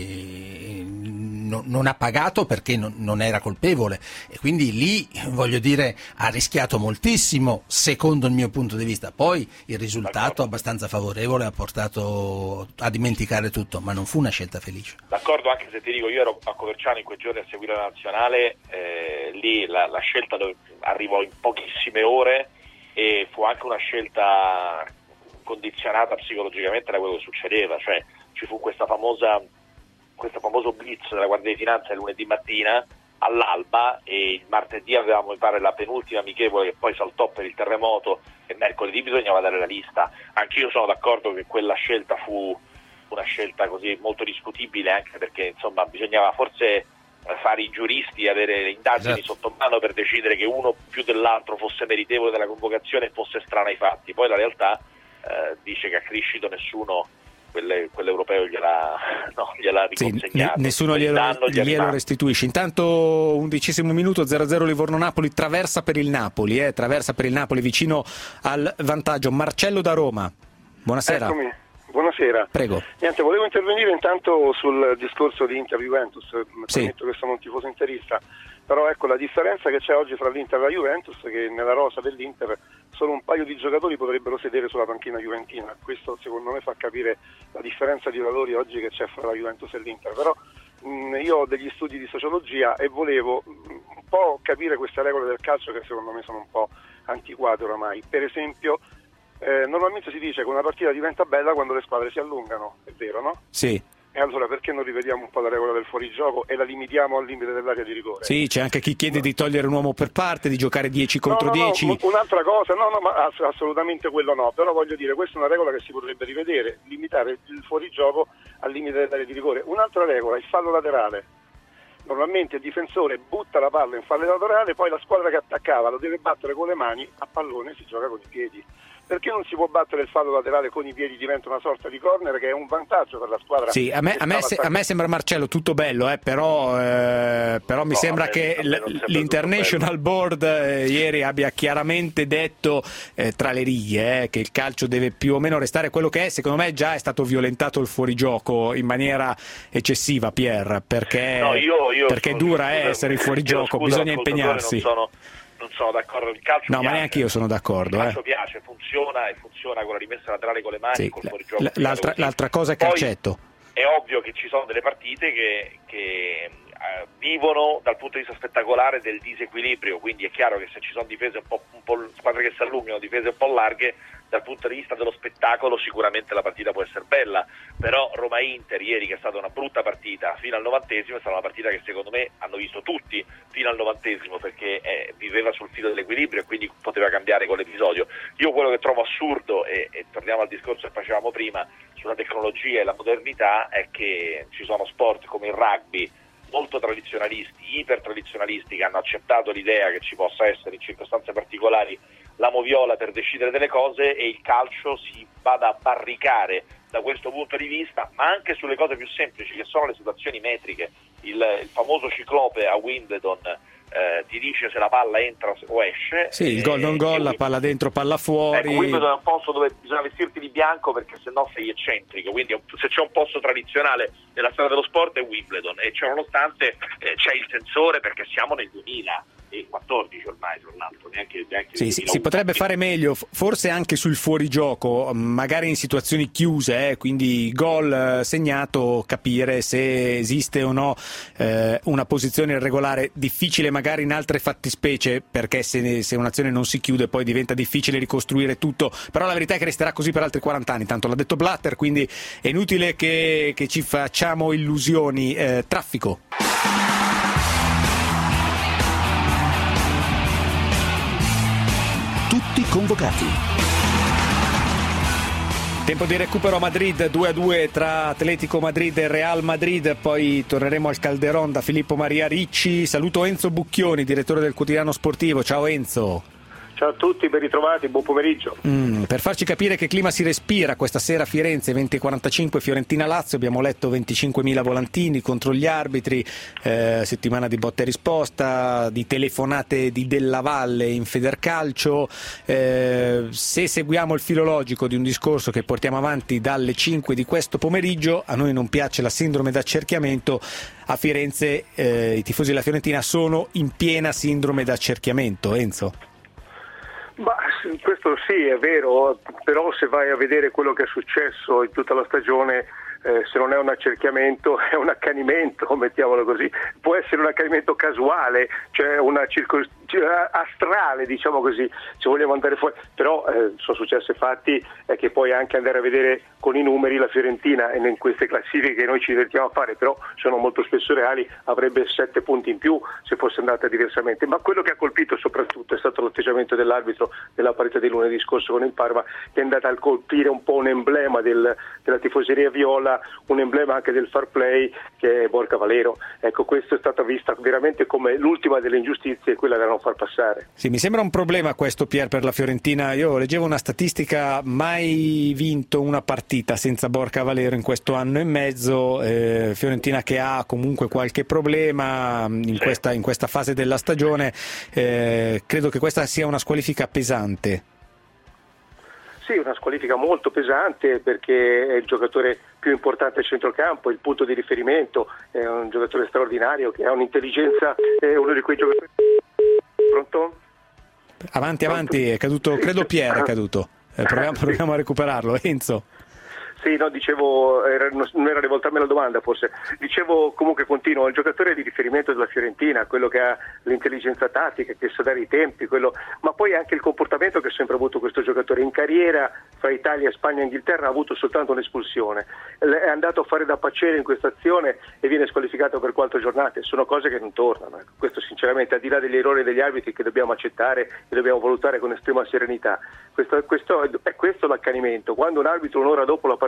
C: poi no, non ha pagato perché non, non era colpevole e quindi lì, voglio dire, ha rischiato moltissimo secondo il mio punto di vista. Poi il risultato D'accordo. abbastanza favorevole ha portato a dimenticare tutto, ma non fu una scelta felice.
D: D'accordo, anche se ti dico, io ero a Coverciano in quei giorni a seguire la nazionale, eh, lì la, la scelta dove arrivò in pochissime ore e fu anche una scelta condizionata psicologicamente da quello che succedeva, cioè ci fu questa famosa questo famoso blitz della Guardia di Finanza il lunedì mattina all'alba e il martedì avevamo mi pare la penultima amichevole che poi saltò per il terremoto e mercoledì bisognava dare la lista. Anch'io sono d'accordo che quella scelta fu una scelta così molto discutibile, anche perché insomma bisognava forse fare i giuristi e avere le indagini esatto. sotto mano per decidere che uno più dell'altro fosse meritevole della convocazione e fosse strano ai fatti. Poi la realtà Eh, dice che a Criscito nessuno quelle, quell'europeo gliela, no, gliela riconsegnato,
B: sì, nessuno glielo, glielo restituisce. Intanto undicesimo minuto, zero a zero Livorno-Napoli, traversa per il Napoli eh, traversa per il Napoli vicino al vantaggio. Marcello da Roma, buonasera.
Q: Eccomi. Buonasera.
B: Prego.
Q: Niente, volevo intervenire intanto sul discorso di Inter-Juventus,
B: sì.
Q: Ammetto che sono un tifoso interista, però ecco la differenza che c'è oggi fra l'Inter e la Juventus è che nella rosa dell'Inter solo un paio di giocatori potrebbero sedere sulla panchina juventina, questo secondo me fa capire la differenza di valori oggi che c'è fra la Juventus e l'Inter, però mh, io ho degli studi di sociologia e volevo mh, un po' capire queste regole del calcio che secondo me sono un po' antiquate oramai. Per esempio Eh, normalmente si dice che una partita diventa bella quando le squadre si allungano, è vero, no?
B: Sì.
Q: E allora perché non rivediamo un po' la regola del fuorigioco e la limitiamo al limite dell'area di rigore?
B: Sì, c'è anche chi chiede di togliere un uomo per parte, di giocare dieci contro dieci.
Q: No, no, un'altra cosa, no, no, ma assolutamente quello no, però voglio dire, questa è una regola che si potrebbe rivedere, limitare il fuorigioco al limite dell'area di rigore. Un'altra regola, il fallo laterale. Normalmente il difensore butta la palla in fallo laterale, poi la squadra che attaccava lo deve battere con le mani, a pallone si gioca con i piedi. Perché non si può battere il fallo laterale con i piedi, diventa una sorta di corner che è un vantaggio per la squadra.
B: Sì, a me, a me, se, a me sembra, Marcello, tutto bello, eh, però, eh, però mi no, sembra me, che l'International Board eh, ieri abbia chiaramente detto eh, tra le righe eh, che il calcio deve più o meno restare quello che è. Secondo me già è stato violentato il fuorigioco in maniera eccessiva, Pier, perché,
D: no, io, io
B: perché
D: sono,
B: dura
D: scusa,
B: eh, essere in fuorigioco,
D: scusa,
B: bisogna impegnarsi.
D: Non sono, non sono d'accordo, il calcio
B: no,
D: piace,
B: ma neanche io sono d'accordo.
D: Il calcio
B: eh.
D: piace, funziona e funziona con la rimessa laterale con le mani,
B: sì,
D: col fuorigioco.
B: L'altra, l'altra cosa è calcetto.
D: Poi è ovvio che ci sono delle partite che, che uh, vivono dal punto di vista spettacolare del disequilibrio, quindi è chiaro che se ci sono difese un po', un po' squadre che si allungano, difese un po' larghe, dal punto di vista dello spettacolo sicuramente la partita può essere bella, però Roma-Inter ieri, che è stata una brutta partita fino al novantesimo, è stata una partita che secondo me hanno visto tutti fino al novantesimo, perché eh, viveva sul filo dell'equilibrio e quindi poteva cambiare con l'episodio. Io quello che trovo assurdo, e, e torniamo al discorso che facevamo prima sulla tecnologia e la modernità, è che ci sono sport come il rugby molto tradizionalisti, iper tradizionalisti, che hanno accettato l'idea che ci possa essere in circostanze particolari la moviola per decidere delle cose, e il calcio si vada a barricare da questo punto di vista, ma anche sulle cose più semplici, che sono le situazioni metriche. Il, il famoso ciclope a Wimbledon eh, ti dice se la palla entra o esce.
B: Sì, il gol non gol, la palla dentro, palla fuori.
D: Ecco, Wimbledon è un posto dove bisogna vestirti di bianco perché sennò sei eccentrico, quindi se c'è un posto tradizionale nella strada dello sport è Wimbledon, e ciò nonostante eh, c'è il sensore perché siamo nel duemilaquattordici ormai, tra l'altro, neanche, neanche
B: Sì, si potrebbe fare meglio, forse anche sul fuorigioco, magari in situazioni chiuse, eh, quindi gol segnato, capire se esiste o no eh, una posizione irregolare. Difficile magari in altre fattispecie, perché se, se un'azione non si chiude poi diventa difficile ricostruire tutto, però la verità è che resterà così per altri quaranta anni, tanto l'ha detto Blatter, quindi è inutile che, che ci facciamo illusioni. Eh, traffico.
A: Tutti convocati.
B: Tempo di recupero a Madrid, due a due tra Atletico Madrid e Real Madrid, poi torneremo al Calderón da Filippo Maria Ricci. Saluto Enzo Bucchioni, direttore del quotidiano sportivo. Ciao Enzo.
Q: Ciao a tutti, ben ritrovati, buon pomeriggio.
B: Mm, per farci capire che clima si respira questa sera a Firenze, venti e quarantacinque Fiorentina-Lazio, abbiamo letto venticinquemila volantini contro gli arbitri, eh, settimana di botta e risposta, di telefonate di Della Valle in Federcalcio. Eh, se seguiamo il filo logico di un discorso che portiamo avanti dalle cinque di questo pomeriggio, a noi non piace la sindrome d'accerchiamento. A Firenze eh, i tifosi della Fiorentina sono in piena sindrome d'accerchiamento. Enzo?
Q: Ma questo sì, è vero, però se vai a vedere quello che è successo in tutta la stagione, eh, se non è un accerchiamento è un accanimento, mettiamolo così. Può essere un accanimento casuale, cioè una circostanza astrale, diciamo così, se vogliamo andare fuori, però eh, sono successi fatti è che poi anche andare a vedere con i numeri la Fiorentina, e in queste classifiche che noi ci divertiamo a fare, però sono molto spesso reali, avrebbe sette punti in più se fosse andata diversamente. Ma quello che ha colpito soprattutto è stato l'atteggiamento dell'arbitro della partita di lunedì scorso con il Parma, che è andata a colpire un po' un emblema del, della tifoseria viola, un emblema anche del fair play, che è Borca Valero. Ecco, questo è stata vista veramente come l'ultima delle ingiustizie, quella da non far passare.
B: Sì, mi sembra un problema questo, Pier, per la Fiorentina. Io leggevo una statistica: mai vinto una partita senza Borca Valero in questo anno e mezzo. eh, Fiorentina che ha comunque qualche problema in, sì. questa, in questa fase della stagione. eh, credo che questa sia una squalifica pesante.
Q: Sì, una squalifica molto pesante, perché è il giocatore più importante a centrocampo, il punto di riferimento, è un giocatore straordinario che ha un'intelligenza, è uno di quei giocatori. Pronto?
B: Avanti, avanti, è caduto, credo Pier è caduto. Eh, proviamo, proviamo a recuperarlo. Enzo.
Q: Sì, no, dicevo, era, non era rivoltarmi la domanda forse, dicevo comunque continuo, il giocatore di riferimento della Fiorentina, quello che ha l'intelligenza tattica, che sa dare i tempi, quello, ma poi anche il comportamento che ha sempre avuto questo giocatore. In carriera fra Italia, Spagna e Inghilterra ha avuto soltanto un'espulsione, è andato a fare da pacere in questa azione e viene squalificato per quattro giornate, sono cose che non tornano. Questo sinceramente, al di là degli errori degli arbitri che dobbiamo accettare e dobbiamo valutare con estrema serenità, questo, questo, è questo l'accanimento. Quando un arbitro un'ora dopo la partita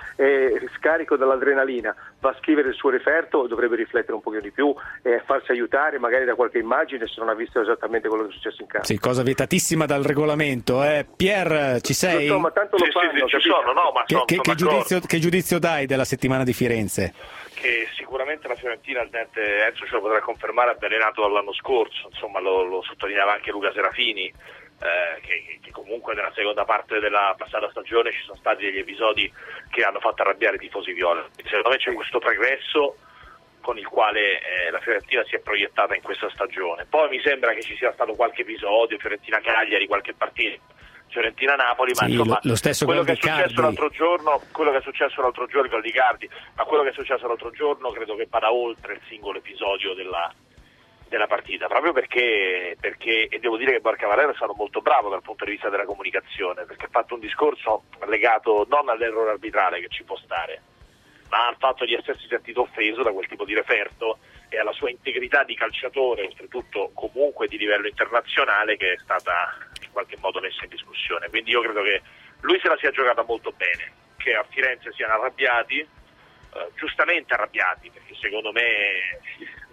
Q: è scarico dall'adrenalina, va a scrivere il suo referto, dovrebbe riflettere un pochino di più e farsi aiutare magari da qualche immagine se non ha visto esattamente quello che è successo in campo.
B: Sì, cosa vietatissima dal regolamento. Eh, Pier, ci sei?
Q: So, ma tanto lo
D: sì,
Q: fanno,
D: sì, ci sono, no, ma
B: che,
D: sono,
B: che,
D: sono
B: che, giudizio, che giudizio dai della settimana di Firenze?
D: Che sicuramente la Fiorentina, il Dente Enzo ce lo potrà confermare, avvelenato dall'anno scorso, insomma lo, lo sottolineava anche Luca Serafini. Eh, che, che comunque nella seconda parte della passata stagione ci sono stati degli episodi che hanno fatto arrabbiare i tifosi viola. Secondo me c'è questo progresso con il quale eh, la Fiorentina si è proiettata in questa stagione. Poi mi sembra che ci sia stato qualche episodio, Fiorentina-Cagliari, qualche partita, Fiorentina-Napoli, ma
B: sì,
D: insomma
B: lo stesso
D: quello che è
B: successo
D: successo l'altro giorno, quello che è successo l'altro giorno, il gol di Cardi, ma quello che è successo l'altro giorno credo che vada oltre il singolo episodio della della partita, proprio perché, perché e devo dire che Borca Valero è stato molto bravo dal punto di vista della comunicazione, perché ha fatto un discorso legato non all'errore arbitrale, che ci può stare, ma al fatto di essersi sentito offeso da quel tipo di referto e alla sua integrità di calciatore, oltretutto comunque di livello internazionale, che è stata in qualche modo messa in discussione. Quindi io credo che lui se la sia giocata molto bene, che a Firenze siano arrabbiati, eh, giustamente arrabbiati, perché secondo me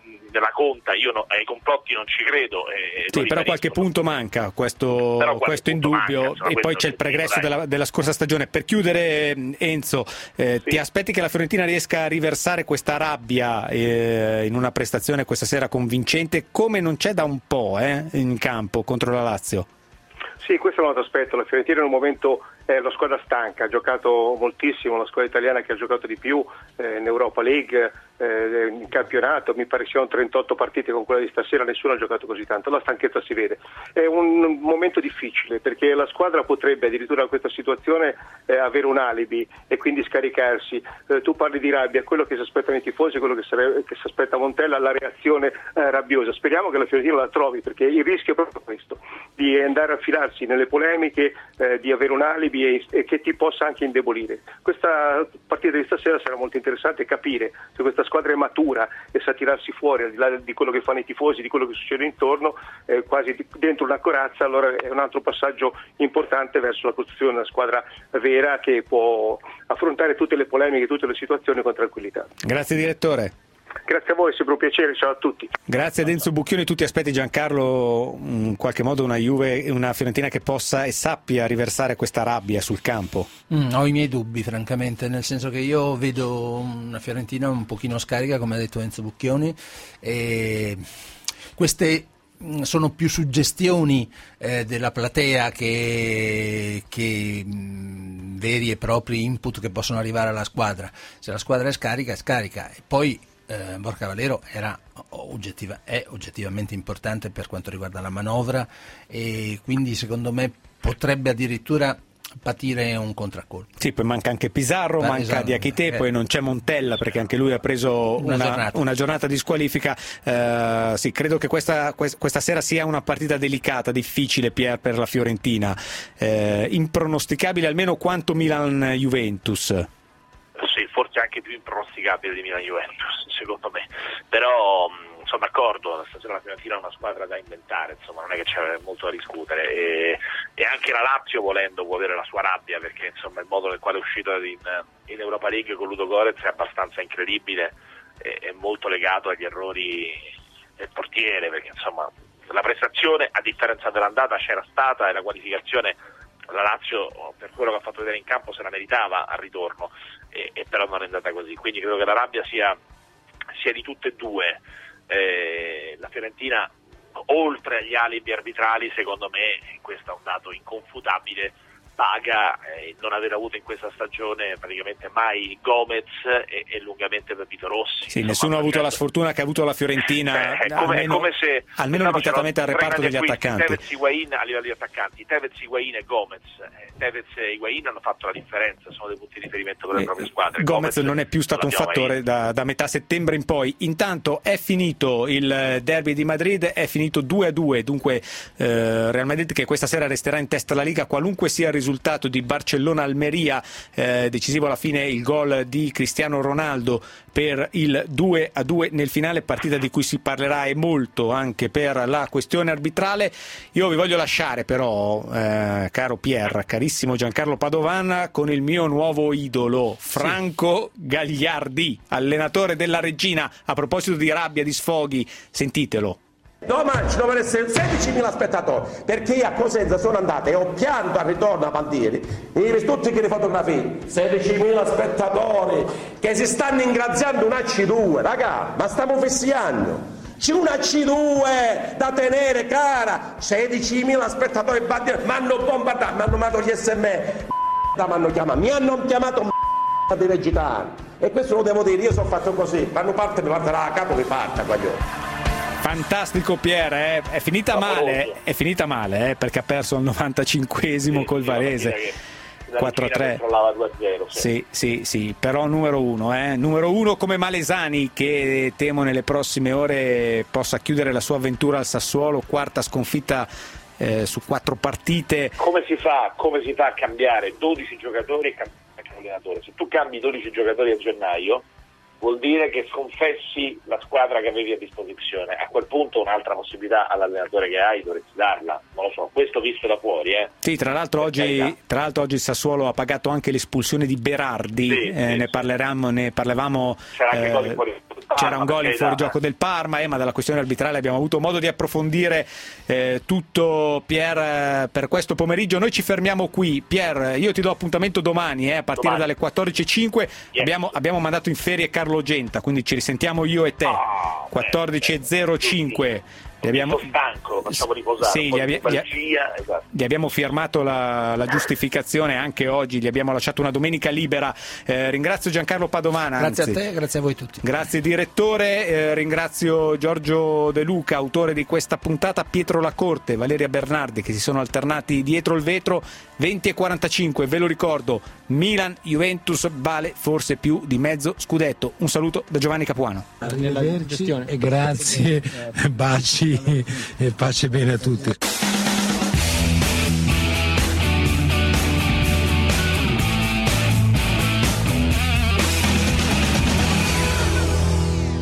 D: della conta, io no, ai complotti non ci credo. E
B: sì, però qualche punto manca, questo, questo indubbio, manca, insomma, e poi c'è il pregresso della, della scorsa stagione. Per chiudere, Enzo, eh, sì. ti aspetti che la Fiorentina riesca a riversare questa rabbia eh, in una prestazione questa sera convincente, come non c'è da un po' eh, in campo contro la Lazio?
Q: Sì, questo è un altro aspetto. La Fiorentina in un momento è la squadra stanca, ha giocato moltissimo, la squadra italiana che ha giocato di più eh, in Europa League, eh, in campionato, mi pare siano trentotto partite con quella di stasera, nessuno ha giocato così tanto, la stanchezza si vede. È un momento difficile perché la squadra potrebbe addirittura in questa situazione eh, avere un alibi e quindi scaricarsi. Eh, tu parli di rabbia, quello che si aspettano i tifosi, quello che, sare- che si aspetta Montella, la reazione eh, rabbiosa. Speriamo che la Fiorentina la trovi, perché il rischio è proprio questo, di andare a filarsi nelle polemiche, eh, di avere un alibi e, e che ti possa anche indebolire. Questa partita di stasera sarà molto interessante capire se questa squadra è matura e sa tirarsi fuori al di là di quello che fanno i tifosi, di quello che succede intorno, eh, quasi dentro una corazza. Allora è un altro passaggio importante verso la costruzione di una squadra vera che può affrontare tutte le polemiche, tutte le situazioni con tranquillità.
B: Grazie direttore.
Q: Grazie a voi, è sempre un piacere, ciao a tutti.
B: Grazie ad Enzo Bucchioni. Tu ti aspetti, Giancarlo, in qualche modo una Juve e una Fiorentina che possa e sappia riversare questa rabbia sul campo?
C: Mm, ho i miei dubbi, francamente, nel senso che io vedo una Fiorentina un pochino scarica, come ha detto Enzo Bucchioni, e queste sono più suggestioni eh, della platea che, che mh, veri e propri input che possono arrivare alla squadra. Se la squadra è scarica, è scarica. E poi eh, Borca Valero era oggettiva, è oggettivamente importante per quanto riguarda la manovra, e quindi secondo me potrebbe addirittura patire un contraccolpo.
B: Sì, poi manca anche Pizarro, Ma, manca esatto, Diakité, eh. poi non c'è Montella perché anche lui ha preso una, una, giornata. una giornata di squalifica. Eh, sì, credo che questa, questa sera sia una partita delicata, difficile, Pier, per la Fiorentina, eh, impronosticabile almeno quanto Milan-Juventus.
D: Sì, forse anche più impronosticabile di Milan-Juventus, secondo me, però sono d'accordo, stasera la Fiorentina è una squadra da inventare, insomma non è che c'è molto da discutere, e, e anche la Lazio, volendo, può avere la sua rabbia, perché insomma il modo nel quale è uscito in, in Europa League con Ludogorets è abbastanza incredibile, e, è molto legato agli errori del portiere, perché insomma la prestazione a differenza dell'andata c'era stata e la qualificazione la Lazio, per quello che ha fatto vedere in campo, se la meritava al ritorno, e, e però non è andata così, quindi credo che la rabbia sia, sia di tutte e due. Eh, la Fiorentina, oltre agli alibi arbitrali, secondo me, questo è un dato inconfutabile, paga eh, non aver avuto in questa stagione praticamente mai Gomez e, e lungamente Pepito Rossi.
B: Sì, nessuno ha avuto la sfortuna che ha avuto la Fiorentina,
D: eh, è come,
B: almeno,
D: è come se
B: almeno limitatamente al reparto degli attaccanti.
D: Tevez, Higuain a livello di attaccanti, Tevez, Higuain e Gomez. Eh, Tevez e Higuain hanno fatto la differenza, sono dei punti di riferimento per le eh, proprie squadre.
B: Gomez, Gomez non è più stato un fattore da, da metà settembre in poi. Intanto è finito il derby di Madrid, è finito due a due, dunque eh, Real Madrid che questa sera resterà in testa alla Liga qualunque sia il risultato di Barcellona-Almeria, eh, decisivo alla fine il gol di Cristiano Ronaldo per il due a due nel finale, partita di cui si parlerà e molto anche per la questione arbitrale. Io vi voglio lasciare però, eh, caro Pier, carissimo Giancarlo Padovan, con il mio nuovo idolo, Franco sì. Gagliardi, allenatore della Reggina. A proposito di rabbia, di sfoghi, sentitelo.
F: Domani ci dovrebbero essere sedicimila spettatori, perché io a Cosenza sono andato e ho pianto al ritorno a Pantieri, mi ho visto tutte le fotografie, sedicimila spettatori che si stanno ingraziando un A C due, raga, ma stiamo festeggiando, c'è un A C due da tenere cara, sedicimila spettatori, mi hanno bombardato, mi hanno mandato gli sms, mi hanno chiamato, mi hanno chiamato di Regitano, e questo lo devo dire, io sono fatto così, quando parte mi parterà a capo, mi parta, guaglione.
B: Fantastico Pier, eh? è finita male, è finita male eh? perché ha perso al novantacinquesimo sì, col Varese quattro a tre. Sì, sì, sì, però numero uno, eh? numero uno come Malesani, che temo nelle prossime ore possa chiudere la sua avventura al Sassuolo, quarta sconfitta eh, su quattro partite.
D: Come si fa, come si fa a cambiare dodici giocatori e cambiare anche l'allenatore? Se tu cambi dodici giocatori a gennaio, vuol dire che sconfessi la squadra che avevi a disposizione. A quel punto un'altra possibilità all'allenatore che hai dovresti darla, non lo so, questo visto da fuori. Eh.
B: Sì, tra l'altro oggi, tra l'altro oggi il Sassuolo ha pagato anche l'espulsione di Berardi, sì, eh, sì, ne parleranno, ne parlavamo.
D: C'era anche
B: eh,
D: gol in fuori
B: c'era un gol in
D: perché
B: fuorigioco del Parma, eh, ma dalla questione arbitrale abbiamo avuto modo di approfondire eh, tutto, Pier, eh, per questo pomeriggio. Noi ci fermiamo qui. Pier, io ti do appuntamento domani, eh, a partire
D: Domani.
B: dalle quattordici e cinque.
D: Yes.
B: Abbiamo, abbiamo mandato in ferie Carlo Genta, quindi ci risentiamo io e te.
D: Oh,
B: quattordici e zero cinque. Li abbiamo...
D: stanco, facciamo riposare,
B: Sì,
D: un po'
B: gli,
D: di
B: abbi- gli,
D: nostalgia, esatto.
B: gli abbiamo firmato la, la giustificazione anche oggi, gli abbiamo lasciato una domenica libera. Eh, ringrazio Giancarlo Padovana.
C: Grazie
B: anzi.
C: a te, grazie a voi tutti.
B: Grazie direttore, eh, ringrazio Giorgio De Luca, autore di questa puntata, Pietro Lacorte, Valeria Bernardi, che si sono alternati dietro il vetro. Venti e quarantacinque, ve lo ricordo, Milan-Juventus vale forse più di mezzo scudetto. Un saluto da Giovanni Capuano.
R: Arrivederci e grazie, baci e pace bene a tutti.